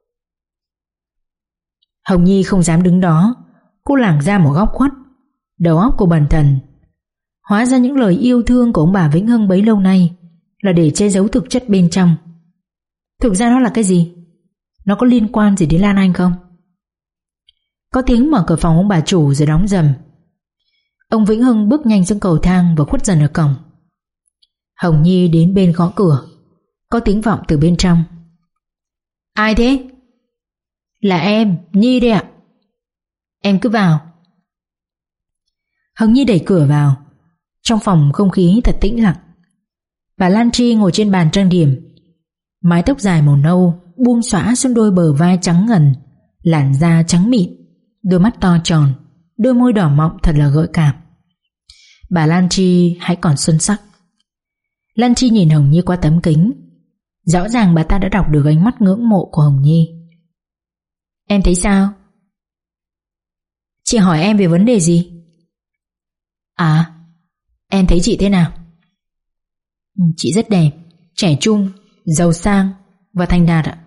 Hồng Nhi không dám đứng đó. Cô lảng ra một góc khuất. Đầu óc cô bần thần. Hóa ra những lời yêu thương của ông bà Vĩnh Hưng bấy lâu nay là để che giấu thực chất bên trong. Thực ra nó là cái gì? Nó có liên quan gì đến Lan Anh không? Có tiếng mở cửa phòng ông bà chủ rồi đóng rầm. Ông Vĩnh Hưng bước nhanh xuống cầu thang và khuất dần ở cổng. Hồng Nhi đến bên gõ cửa. Có tiếng vọng từ bên trong. Ai thế? Là em, Nhi đây ạ. Em cứ vào. Hồng Nhi đẩy cửa vào. Trong phòng không khí thật tĩnh lặng. Bà Lan Tri ngồi trên bàn trang điểm. Mái tóc dài màu nâu buông xõa xuống đôi bờ vai trắng ngần, làn da trắng mịn, đôi mắt to tròn, đôi môi đỏ mọng thật là gợi cảm. Bà Lan Tri hãy còn xuân sắc. Lan Tri nhìn Hồng Nhi qua tấm kính. Rõ ràng bà ta đã đọc được ánh mắt ngưỡng mộ của Hồng Nhi. Em thấy sao? Chị hỏi em về vấn đề gì? À, em thấy chị thế nào? Chị rất đẹp, trẻ trung, giàu sang và thành đạt ạ.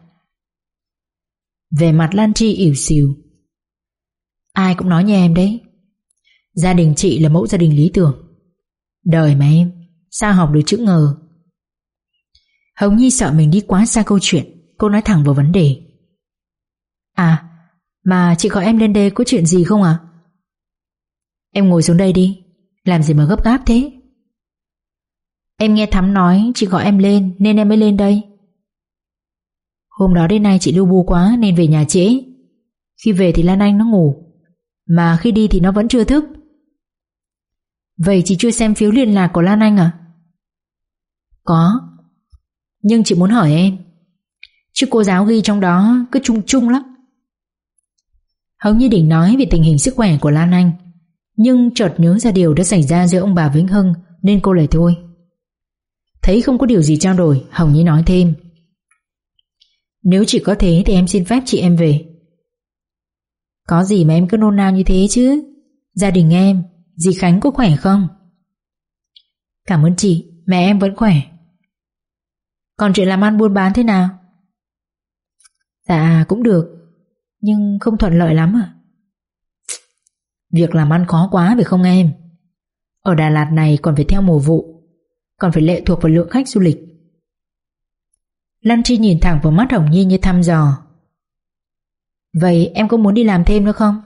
Về mặt Lan Tri ỉu xìu. Ai cũng nói như em đấy. Gia đình chị là mẫu gia đình lý tưởng. Đời mà em, sao học được chữ ngờ. Hồng Nhi sợ mình đi quá xa câu chuyện. Cô nói thẳng vào vấn đề. À, mà chị gọi em lên đây có chuyện gì không ạ? À? Em ngồi xuống đây đi. Làm gì mà gấp gáp thế? Em nghe Thắm nói chị gọi em lên nên em mới lên đây. Hôm đó đến nay chị lưu bu quá nên về nhà trễ. Khi về thì Lan Anh nó ngủ, mà khi đi thì nó vẫn chưa thức. Vậy chị chưa xem phiếu liên lạc của Lan Anh à? Có. Nhưng chị muốn hỏi em, chứ cô giáo ghi trong đó cứ chung chung lắm. Hồng Nhi định nói về tình hình sức khỏe của Lan Anh, nhưng chợt nhớ ra điều đã xảy ra giữa ông bà Vĩnh Hưng nên cô lại thôi. Thấy không có điều gì trao đổi, Hồng Nhi nói thêm. Nếu chỉ có thế thì em xin phép chị em về. Có gì mà em cứ nôn nao như thế chứ? Gia đình em, dì Khánh có khỏe không? Cảm ơn chị, mẹ em vẫn khỏe. Còn chuyện làm ăn buôn bán thế nào? Dạ cũng được, nhưng không thuận lợi lắm à? Việc làm ăn khó quá phải không em? Ở Đà Lạt này còn phải theo mùa vụ, còn phải lệ thuộc vào lượng khách du lịch. Lan Tri nhìn thẳng vào mắt Hồng Nhi như thăm dò. Vậy em có muốn đi làm thêm nữa không?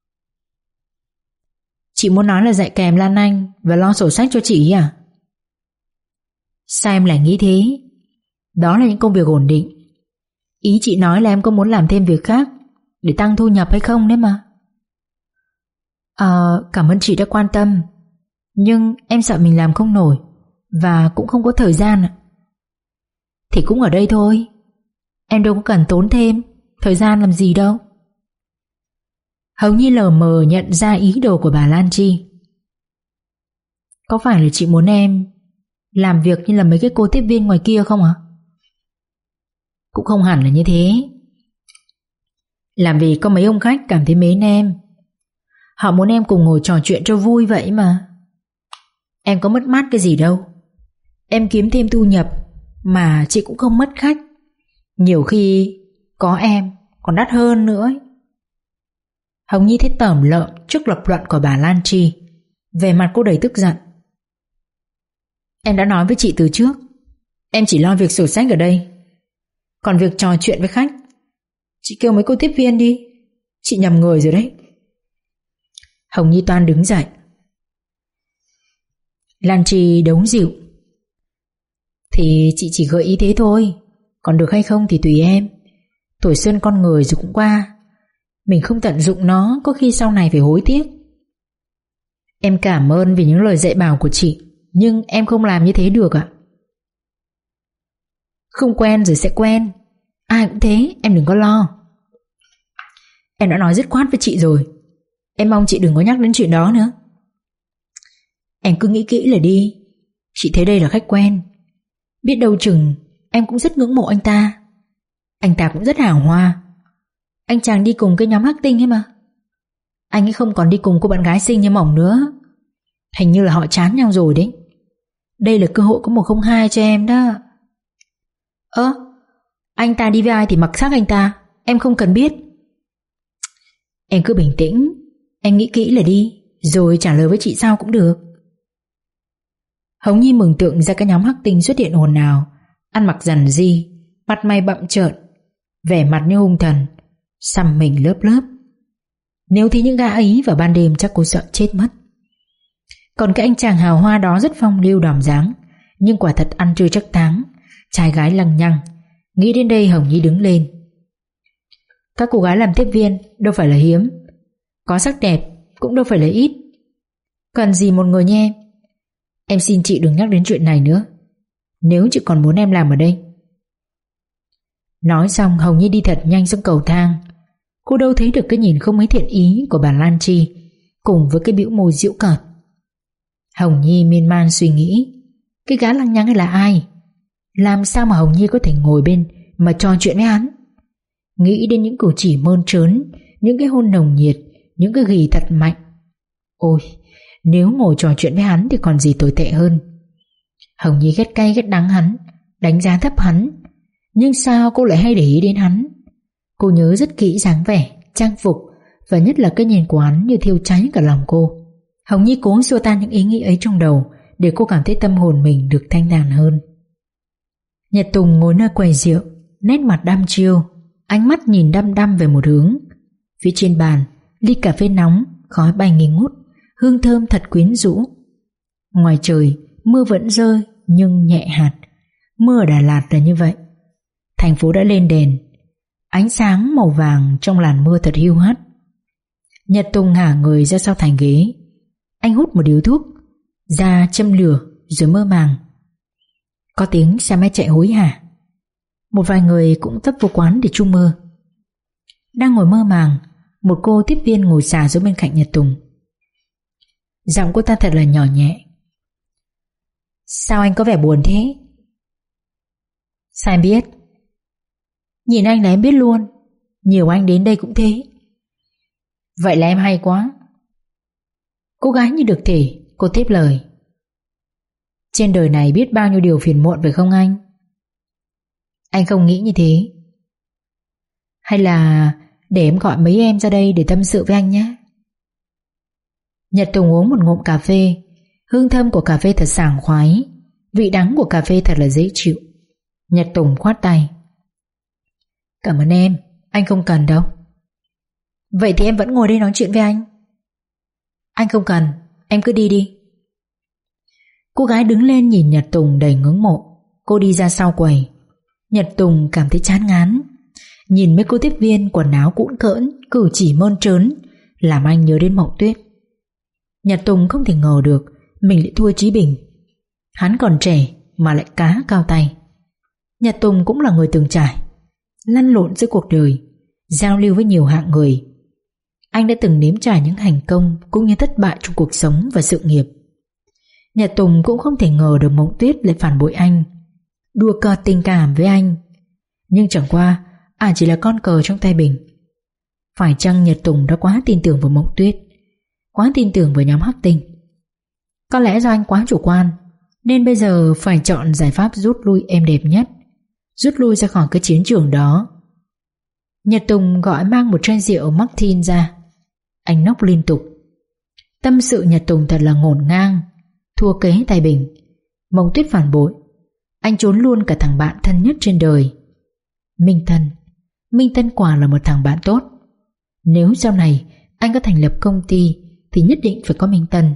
Chị muốn nói là dạy kèm Lan Anh và lo sổ sách cho chị à? Sao em lại nghĩ thế? Đó là những công việc ổn định. Ý chị nói là em có muốn làm thêm việc khác để tăng thu nhập hay không đấy mà. Ờ, cảm ơn chị đã quan tâm, nhưng em sợ mình làm không nổi và cũng không có thời gian ạ. Thì cũng ở đây thôi, em đâu có cần tốn thêm thời gian làm gì đâu. Hồng Nhi lờ mờ nhận ra ý đồ của bà Lan Tri. Có phải là chị muốn em làm việc như là mấy cái cô tiếp viên ngoài kia không ạ? À? Cũng không hẳn là như thế. Làm vì có mấy ông khách cảm thấy mến em, họ muốn em cùng ngồi trò chuyện cho vui vậy mà. Em có mất mát cái gì đâu. Em kiếm thêm thu nhập mà chị cũng không mất khách. Nhiều khi có em còn đắt hơn nữa ấy. Hồng Nhi thấy tởm lợm trước lập luận của bà Lan Tri. Về mặt cô đầy tức giận. Em đã nói với chị từ trước, em chỉ lo việc sổ sách ở đây, còn việc trò chuyện với khách chị kêu mấy cô tiếp viên đi. Chị nhầm người rồi đấy. Hồng Nhi toan đứng dậy. Lan Tri đấu dịu. Thì chị chỉ gợi ý thế thôi, còn được hay không thì tùy em. Tuổi xuân con người rồi cũng qua, mình không tận dụng nó có khi sau này phải hối tiếc. Em cảm ơn vì những lời dạy bảo của chị, nhưng em không làm như thế được ạ. Không quen rồi sẽ quen, ai cũng thế, em đừng có lo. Em đã nói dứt khoát với chị rồi, em mong chị đừng có nhắc đến chuyện đó nữa. Em cứ nghĩ kỹ là đi. Chị thấy đây là khách quen, biết đâu chừng em cũng rất ngưỡng mộ anh ta. Anh ta cũng rất hào hoa. Anh chàng đi cùng cái nhóm Hắc Tinh ấy mà. Anh ấy không còn đi cùng cô bạn gái xinh như Mỏng nữa. Hình như là họ chán nhau rồi đấy. Đây là cơ hội có một không hai cho em đó. Ơ, anh ta đi với ai thì mặc xác anh ta, em không cần biết. Em cứ bình tĩnh, em nghĩ kỹ là đi, rồi trả lời với chị sau cũng được. Hồng Nhi mừng tượng ra cái nhóm Hắc Tinh xuất hiện ồn ào, ăn mặc rằn ri, mặt mày bặm trợn, vẻ mặt như hung thần, xăm mình lớp lớp. Nếu thấy những gã ấy vào ban đêm chắc cô sợ chết mất. Còn cái anh chàng hào hoa đó rất phong lưu đỏm dáng, nhưng quả thật ăn chơi chắc táng, trai gái lăng nhăng. Nghĩ đến đây Hồng Nhi đứng lên. Các cô gái làm tiếp viên đâu phải là hiếm, có sắc đẹp cũng đâu phải là ít. Cần gì một người như em? Em xin chị đừng nhắc đến chuyện này nữa, nếu chị còn muốn em làm ở đây. Nói xong Hồng Nhi đi thật nhanh xuống cầu thang. Cô đâu thấy được cái nhìn không mấy thiện ý của bà Lan Chi, cùng với cái bĩu môi giễu cợt. Hồng Nhi miên man suy nghĩ, cái gã lăng nhăng ấy là ai? Làm sao mà Hồng Nhi có thể ngồi bên mà trò chuyện với hắn? Nghĩ đến những cử chỉ mơn trớn, những cái hôn nồng nhiệt, những cái ghì thật mạnh. Ôi, nếu ngồi trò chuyện với hắn thì còn gì tồi tệ hơn. Hồng Nhi ghét cay ghét đắng hắn, đánh giá thấp hắn. Nhưng sao cô lại hay để ý đến hắn? Cô nhớ rất kỹ dáng vẻ, trang phục, và nhất là cái nhìn của hắn như thiêu cháy cả lòng cô. Hồng Nhi cố xua tan những ý nghĩ ấy trong đầu, để cô cảm thấy tâm hồn mình được thanh thản hơn. Nhật Tùng ngồi nơi quầy rượu, nét mặt đăm chiêu, ánh mắt nhìn đăm đăm về một hướng. Phía trên bàn, ly cà phê nóng, khói bay nghi ngút, hương thơm thật quyến rũ. Ngoài trời, mưa vẫn rơi nhưng nhẹ hạt. Mưa ở Đà Lạt là như vậy. Thành phố đã lên đèn, ánh sáng màu vàng trong làn mưa thật hiu hắt. Nhật Tùng ngả người ra sau thành ghế. Anh hút một điếu thuốc, ra châm lửa rồi mơ màng. Có tiếng xe máy chạy hối hả. Một vài người cũng tấp vô quán để chung mơ. Đang ngồi mơ màng, một cô tiếp viên ngồi xà xuống bên cạnh Nhật Tùng. Giọng cô ta thật là nhỏ nhẹ. Sao anh có vẻ buồn thế? Sao em biết? Nhìn anh là em biết luôn. Nhiều anh đến đây cũng thế. Vậy là em hay quá. Cô gái như được thể, cô tiếp lời. Trên đời này biết bao nhiêu điều phiền muộn phải không anh? Anh không nghĩ như thế. Hay là để em gọi mấy em ra đây để tâm sự với anh nhé. Nhật Tùng uống một ngụm cà phê. Hương thơm của cà phê thật sảng khoái, vị đắng của cà phê thật là dễ chịu. Nhật Tùng khoát tay. Cảm ơn em, anh không cần đâu. Vậy thì em vẫn ngồi đây nói chuyện với anh. Anh không cần, em cứ đi đi. Cô gái đứng lên nhìn Nhật Tùng đầy ngưỡng mộ. Cô đi ra sau quầy. Nhật Tùng cảm thấy chán ngán. Nhìn mấy cô tiếp viên quần áo cũn cỡn, cử chỉ mơn trớn, làm anh nhớ đến Mộng Tuyết. Nhật Tùng không thể ngờ được mình lại thua Chí Bình. Hắn còn trẻ mà lại cá cao tay. Nhật Tùng cũng là người từng trải, lăn lộn giữa cuộc đời, giao lưu với nhiều hạng người. Anh đã từng nếm trải những thành công cũng như thất bại trong cuộc sống và sự nghiệp. Nhật Tùng cũng không thể ngờ được Mộng Tuyết lại phản bội anh, đùa cợt tình cảm với anh. Nhưng chẳng qua à chỉ là con cờ trong tay Bình. Phải chăng Nhật Tùng đã quá tin tưởng vào Mộng Tuyết, quá tin tưởng vào nhóm Hắc Tinh? Có lẽ do anh quá chủ quan, nên bây giờ phải chọn giải pháp rút lui êm đẹp nhất, rút lui ra khỏi cái chiến trường đó. Nhật Tùng gọi mang một chai rượu Martin ra. Anh nốc liên tục. Tâm sự Nhật Tùng thật là ngổn ngang. Thua kế tay Bình, Mộng Tuyết phản bội, anh trốn luôn cả thằng bạn thân nhất trên đời, Minh Tân. Minh Tân quả là một thằng bạn tốt. Nếu sau này anh có thành lập công ty thì nhất định phải có Minh Tân.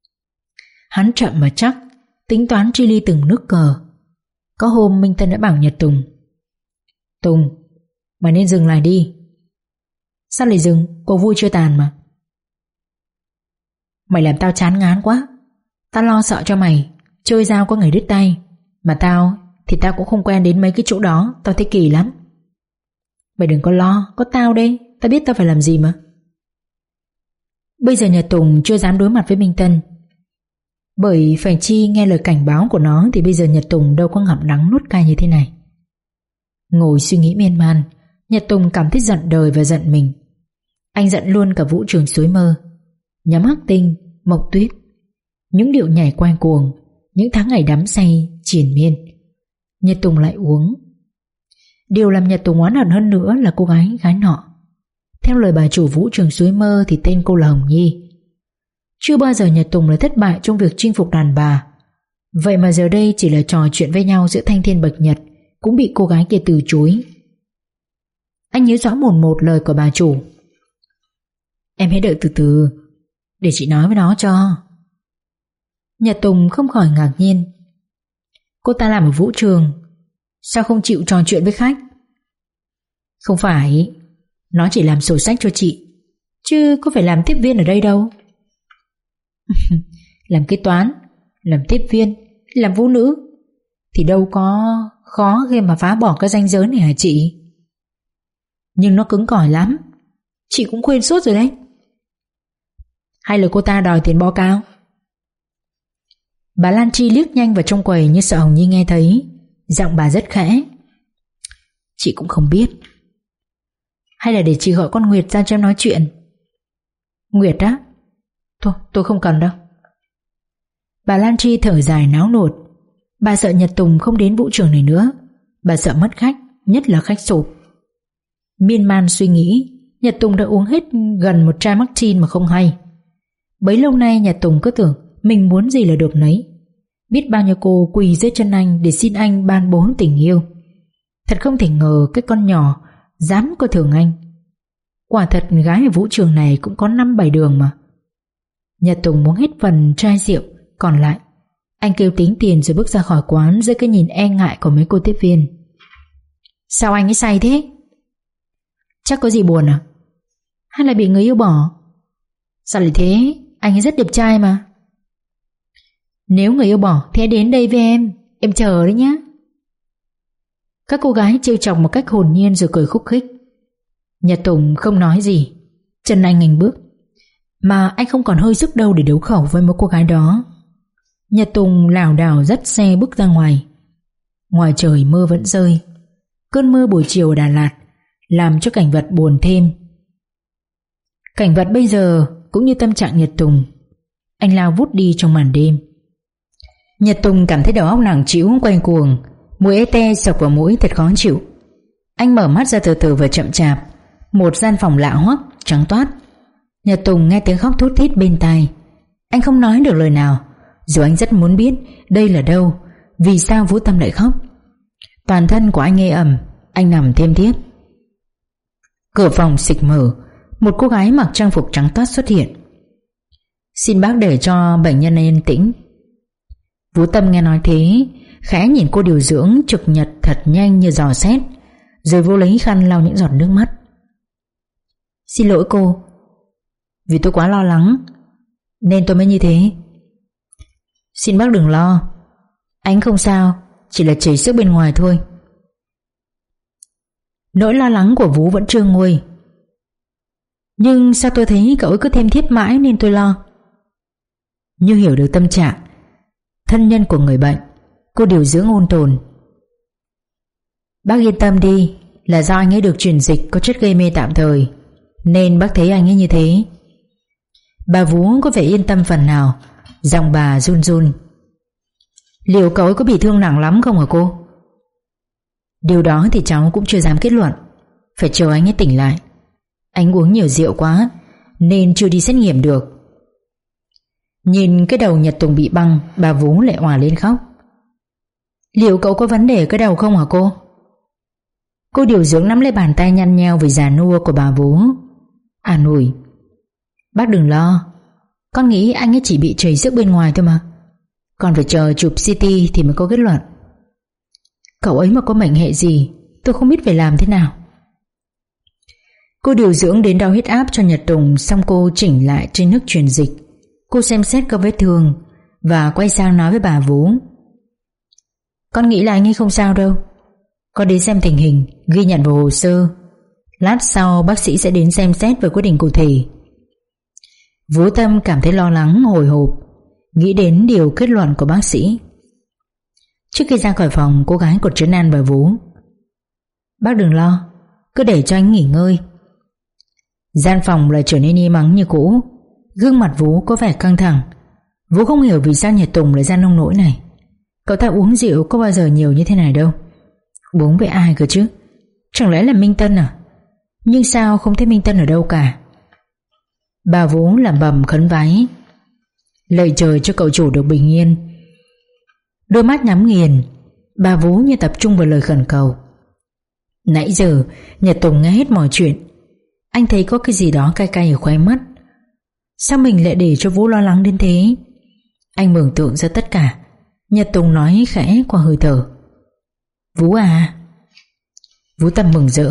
Hắn chậm mà chắc, tính toán chi ly từng nước cờ. Có hôm Minh Tân đã bảo Nhật Tùng: Tùng, mày nên dừng lại đi. Sao lại dừng? Cuộc vui chưa tàn mà. Mày làm tao chán ngán quá. Tao lo sợ cho mày chơi dao có ngày đứt tay. Mà tao thì tao cũng không quen đến mấy cái chỗ đó. Tao thấy kỳ lắm. Mày đừng có lo, có tao đây. Tao biết tao phải làm gì mà. Bây giờ Nhật Tùng chưa dám đối mặt với Minh Tân, bởi phải chi nghe lời cảnh báo của nó thì bây giờ Nhật Tùng đâu có ngậm đắng nuốt cay như thế này. Ngồi suy nghĩ miên man, Nhật Tùng cảm thấy giận đời và giận mình. Anh giận luôn cả vũ trường suối mơ, nhóm Hắc Tinh, Mộng Tuyết, những điệu nhảy quay cuồng, những tháng ngày đắm say triền miên. Nhật Tùng lại uống. Điều làm Nhật Tùng oán hận hơn nữa là cô gái gái nọ. Theo lời bà chủ vũ trường suối mơ thì tên cô là Hồng Nhi. Chưa bao giờ Nhật Tùng lại thất bại trong việc chinh phục đàn bà. Vậy mà giờ đây chỉ là trò chuyện với nhau giữa thanh thiên bạch nhật cũng bị cô gái kia từ chối. Anh nhớ rõ một một lời của bà chủ: "Em hãy đợi từ từ, để chị nói với nó cho." Nhật Tùng không khỏi ngạc nhiên. Cô ta làm ở vũ trường, sao không chịu trò chuyện với khách? Không phải, nó chỉ làm sổ sách cho chị, chứ có phải làm tiếp viên ở đây đâu. Làm kế toán, làm tiếp viên, làm vũ nữ thì đâu có khó khi mà phá bỏ cái ranh giới này hả chị? Nhưng nó cứng cỏi lắm, chị cũng quên suốt rồi đấy. Hay là cô ta đòi tiền bo cao? Bà Lan Chi liếc nhanh vào trong quầy như sợ Hồng Nhi nghe thấy. Giọng bà rất khẽ: "Chị cũng không biết. Hay là để chị gọi con Nguyệt ra cho em nói chuyện?" "Nguyệt á? Thôi tôi không cần đâu." Bà Lan Chi thở dài náo nuột. Bà sợ Nhật Tùng không đến vũ trường này nữa. Bà sợ mất khách, nhất là khách sộp. Miên man suy nghĩ, Nhật Tùng đã uống hết gần một chai Martin mà không hay. Bấy lâu nay Nhật Tùng cứ tưởng mình muốn gì là được nấy. Biết bao nhiêu cô quỳ dưới chân anh để xin anh ban bố tình yêu. Thật không thể ngờ cái con nhỏ dám coi thường anh. Quả thật gái ở vũ trường này cũng có năm bảy đường mà. Nhật Tùng uống hết phần chai rượu còn lại. Anh kêu tính tiền rồi bước ra khỏi quán dưới cái nhìn e ngại của mấy cô tiếp viên. "Sao anh ấy say thế? Chắc có gì buồn à? Hay là bị người yêu bỏ? Sao lại thế? Anh ấy rất đẹp trai mà." "Nếu người yêu bỏ thì hãy đến đây với em, em chờ đấy nhé." Các cô gái trêu chọc một cách hồn nhiên rồi cười khúc khích. Nhật Tùng không nói gì. Chân anh nhanh bước, mà anh không còn hơi sức đâu để đấu khẩu với một cô gái đó. Nhật Tùng lảo đảo dắt xe bước ra ngoài. Ngoài trời mưa vẫn rơi. Cơn mưa buổi chiều ở Đà Lạt làm cho cảnh vật buồn thêm. Cảnh vật bây giờ cũng như tâm trạng Nhật Tùng. Anh lao vút đi trong màn đêm. Nhật Tùng cảm thấy đầu óc nặng trĩu quay cuồng. Mùi ê-te sộc vào mũi thật khó chịu. Anh mở mắt ra từ từ và chậm chạp. Một gian phòng lạ hoắc, trắng toát. Nhật Tùng nghe tiếng khóc thút thít bên tai. Anh không nói được lời nào, dù anh rất muốn biết đây là đâu, vì sao Vũ Tâm lại khóc. Toàn thân của anh ê ẩm. Anh nằm thêm tiếp. Cửa phòng xịch mở. Một cô gái mặc trang phục trắng toát xuất hiện. "Xin bác để cho bệnh nhân yên tĩnh." Vũ Tâm nghe nói thế, khẽ nhìn cô điều dưỡng trực nhật thật nhanh như dò xét, rồi vô lấy khăn lau những giọt nước mắt. "Xin lỗi cô, vì tôi quá lo lắng nên tôi mới như thế." "Xin bác đừng lo, anh không sao, chỉ là chảy xước bên ngoài thôi." Nỗi lo lắng của Vũ vẫn chưa nguôi. "Nhưng sao tôi thấy cậu ấy cứ thêm thiết mãi nên tôi lo." Như hiểu được tâm trạng thân nhân của người bệnh, cô điều dưỡng ôn tồn: "Bác yên tâm đi, là do anh ấy được truyền dịch có chất gây mê tạm thời, nên bác thấy anh ấy như thế." Bà Vũ có vẻ yên tâm phần nào. Giọng bà run run: "Liệu cậu ấy có bị thương nặng lắm không hả cô?" "Điều đó thì cháu cũng chưa dám kết luận, phải chờ anh ấy tỉnh lại. Anh uống nhiều rượu quá nên chưa đi xét nghiệm được." Nhìn cái đầu Nhật Tùng bị băng, bà Vũ lại òa lên khóc. "Liệu cậu có vấn đề ở cái đầu không hả cô?" Cô điều dưỡng nắm lấy bàn tay nhăn nheo vì già nua của bà Vũ, an ủi: "Bác đừng lo, con nghĩ anh ấy chỉ bị chảy xước bên ngoài thôi mà. Còn phải chờ chụp xê tê thì mới có kết luận. Cậu ấy mà có mệnh hệ gì tôi không biết phải làm thế nào." Cô điều dưỡng đến đo huyết áp cho Nhật Tùng, xong cô chỉnh lại trên nước truyền dịch. Cô xem xét các vết thương và quay sang nói với bà Vũ: "Con nghĩ là anh ấy không sao đâu. Con đến xem tình hình, ghi nhận vào hồ sơ. Lát sau bác sĩ sẽ đến xem xét và quyết định cụ thể." Vũ Tâm cảm thấy lo lắng hồi hộp, nghĩ đến điều kết luận của bác sĩ. Trước khi ra khỏi phòng, cô gái còn trấn an bà Vũ: "Bác đừng lo, cứ để cho anh nghỉ ngơi." Gian phòng lại trở nên im ắng như cũ. Gương mặt Vũ có vẻ căng thẳng. Vũ không hiểu vì sao Nhật Tùng lại ra nông nỗi này. Cậu ta uống rượu có bao giờ nhiều như thế này đâu. Uống với ai cơ chứ? Chẳng lẽ là Minh Tân à? Nhưng sao không thấy Minh Tân ở đâu cả? Bà Vũ lẩm bẩm khấn vái, lạy trời cho cậu chủ được bình yên. Đôi mắt nhắm nghiền, Bà Vú như tập trung vào lời khẩn cầu. Nãy giờ Nhật Tùng nghe hết mọi chuyện. Anh thấy có cái gì đó cay cay ở khóe mắt. Sao mình lại để cho Vú lo lắng đến thế? Anh mường tượng ra tất cả. Nhật Tùng nói khẽ qua hơi thở: Vú à. Vú Tâm mừng rỡ.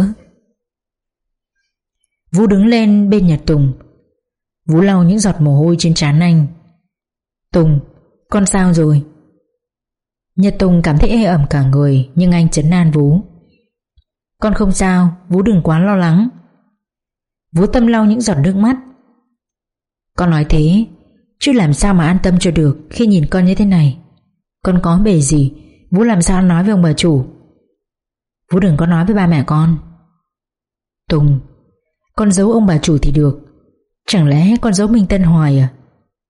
Vú đứng lên bên Nhật Tùng. Vú lau những giọt mồ hôi trên trán anh. Tùng, con sao rồi? Nhật Tùng cảm thấy ê ẩm cả người, nhưng anh trấn an Vú. Con không sao, Vú đừng quá lo lắng. Vú Tâm lau những giọt nước mắt. Con nói thế chứ làm sao mà an tâm cho được khi nhìn con như thế này. Con có bề gì, Vú làm sao nói với ông bà chủ? Vú đừng có nói với ba mẹ con. Tùng, con giấu ông bà chủ thì được, chẳng lẽ con giấu Minh Tân hoài à?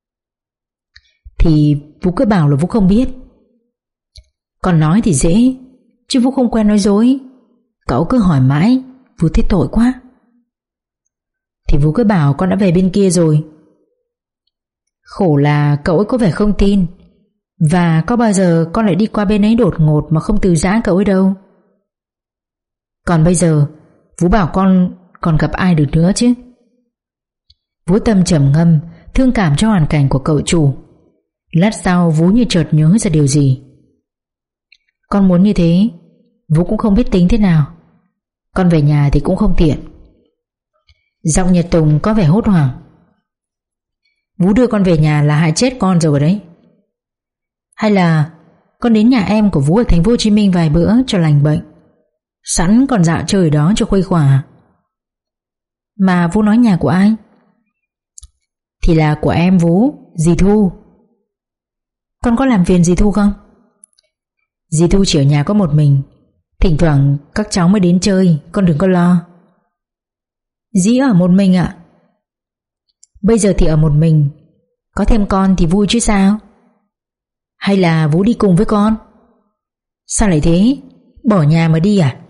Thì Vú cứ bảo là Vú không biết. Con nói thì dễ, chứ Vú không quen nói dối. Cậu cứ hỏi mãi, Vú thấy tội quá. Thì Vú cứ bảo con đã về bên kia rồi. Khổ là cậu ấy có vẻ không tin. Và có bao giờ con lại đi qua bên ấy đột ngột mà không từ giã cậu ấy đâu. Còn bây giờ Vú bảo con còn gặp ai được nữa chứ? Vú Tâm trầm ngâm, thương cảm cho hoàn cảnh của cậu chủ. Lát sau Vú như chợt nhớ ra điều gì. Con muốn như thế, Vú cũng không biết tính thế nào. Con về nhà thì cũng không tiện. Giọng Nhật Tùng có vẻ hốt hoảng. Vú đưa con về nhà là hại chết con rồi đấy. Hay là con đến nhà em của Vú ở thành phố Hồ Chí Minh vài bữa cho lành bệnh, sẵn còn dạo chơi đó cho khuây khỏa. Mà Vú nói nhà của ai? Thì là của em Vú, dì Thu. Con có làm phiền dì Thu không? Dì Thu chỉ ở nhà có một mình, thỉnh thoảng các cháu mới đến chơi, con đừng có lo. Dì ở một mình ạ? Bây giờ thì ở một mình, có thêm con thì vui chứ sao? Hay là Vú đi cùng với con? Sao lại thế? Bỏ nhà mà đi à?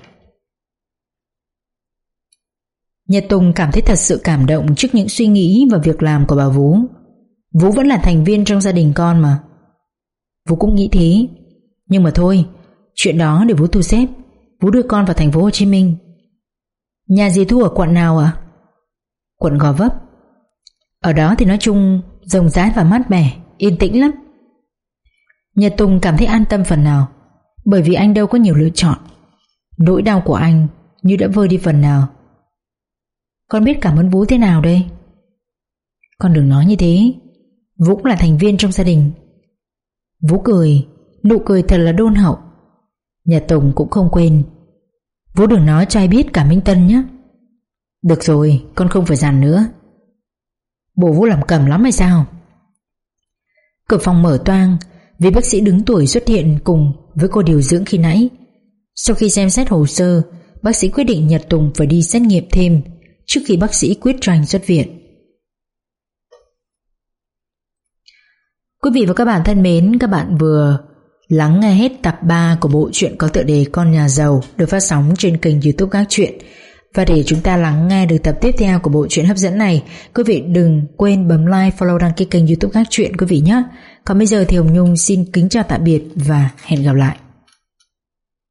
Nhật Tùng cảm thấy thật sự cảm động trước những suy nghĩ và việc làm của bà Vú. Vú vẫn là thành viên trong gia đình con mà. Vú cũng nghĩ thế. Nhưng mà thôi, chuyện đó để Vú thu xếp. Vú đưa con vào thành phố Hồ Chí Minh. Nhà dì Thu ở quận nào ạ? À? Quận Gò Vấp. Ở đó thì nói chung rộng rãi và mát mẻ, yên tĩnh lắm. Nhật Tùng cảm thấy an tâm phần nào, bởi vì anh đâu có nhiều lựa chọn. Nỗi đau của anh như đã vơi đi phần nào. Con biết cảm ơn Vú thế nào đây? Con đừng nói như thế. Vú cũng là thành viên trong gia đình. Vú cười, nụ cười thật là đôn hậu. Nhật Tùng cũng không quên. Vú đừng nói cho ai biết cả Minh Tân nhé. Được rồi, con không phải dằn nữa. Bộ Vú làm cẩm lắm hay sao? Cửa phòng mở toang vì bác sĩ đứng tuổi xuất hiện cùng với cô điều dưỡng khi nãy. Sau khi xem xét hồ sơ, bác sĩ quyết định Nhật Tùng phải đi xét nghiệm thêm trước khi bác sĩ quyết cho anh xuất viện. Quý vị và các bạn thân mến, các bạn vừa lắng nghe hết tập ba của bộ truyện có tựa đề Con Nhà Giàu được phát sóng trên kênh YouTube Các Chuyện. Và để chúng ta lắng nghe được tập tiếp theo của bộ truyện hấp dẫn này, quý vị đừng quên bấm like, follow, đăng ký kênh YouTube Các Chuyện quý vị nhé. Còn bây giờ thì Hồng Nhung xin kính chào tạm biệt và hẹn gặp lại.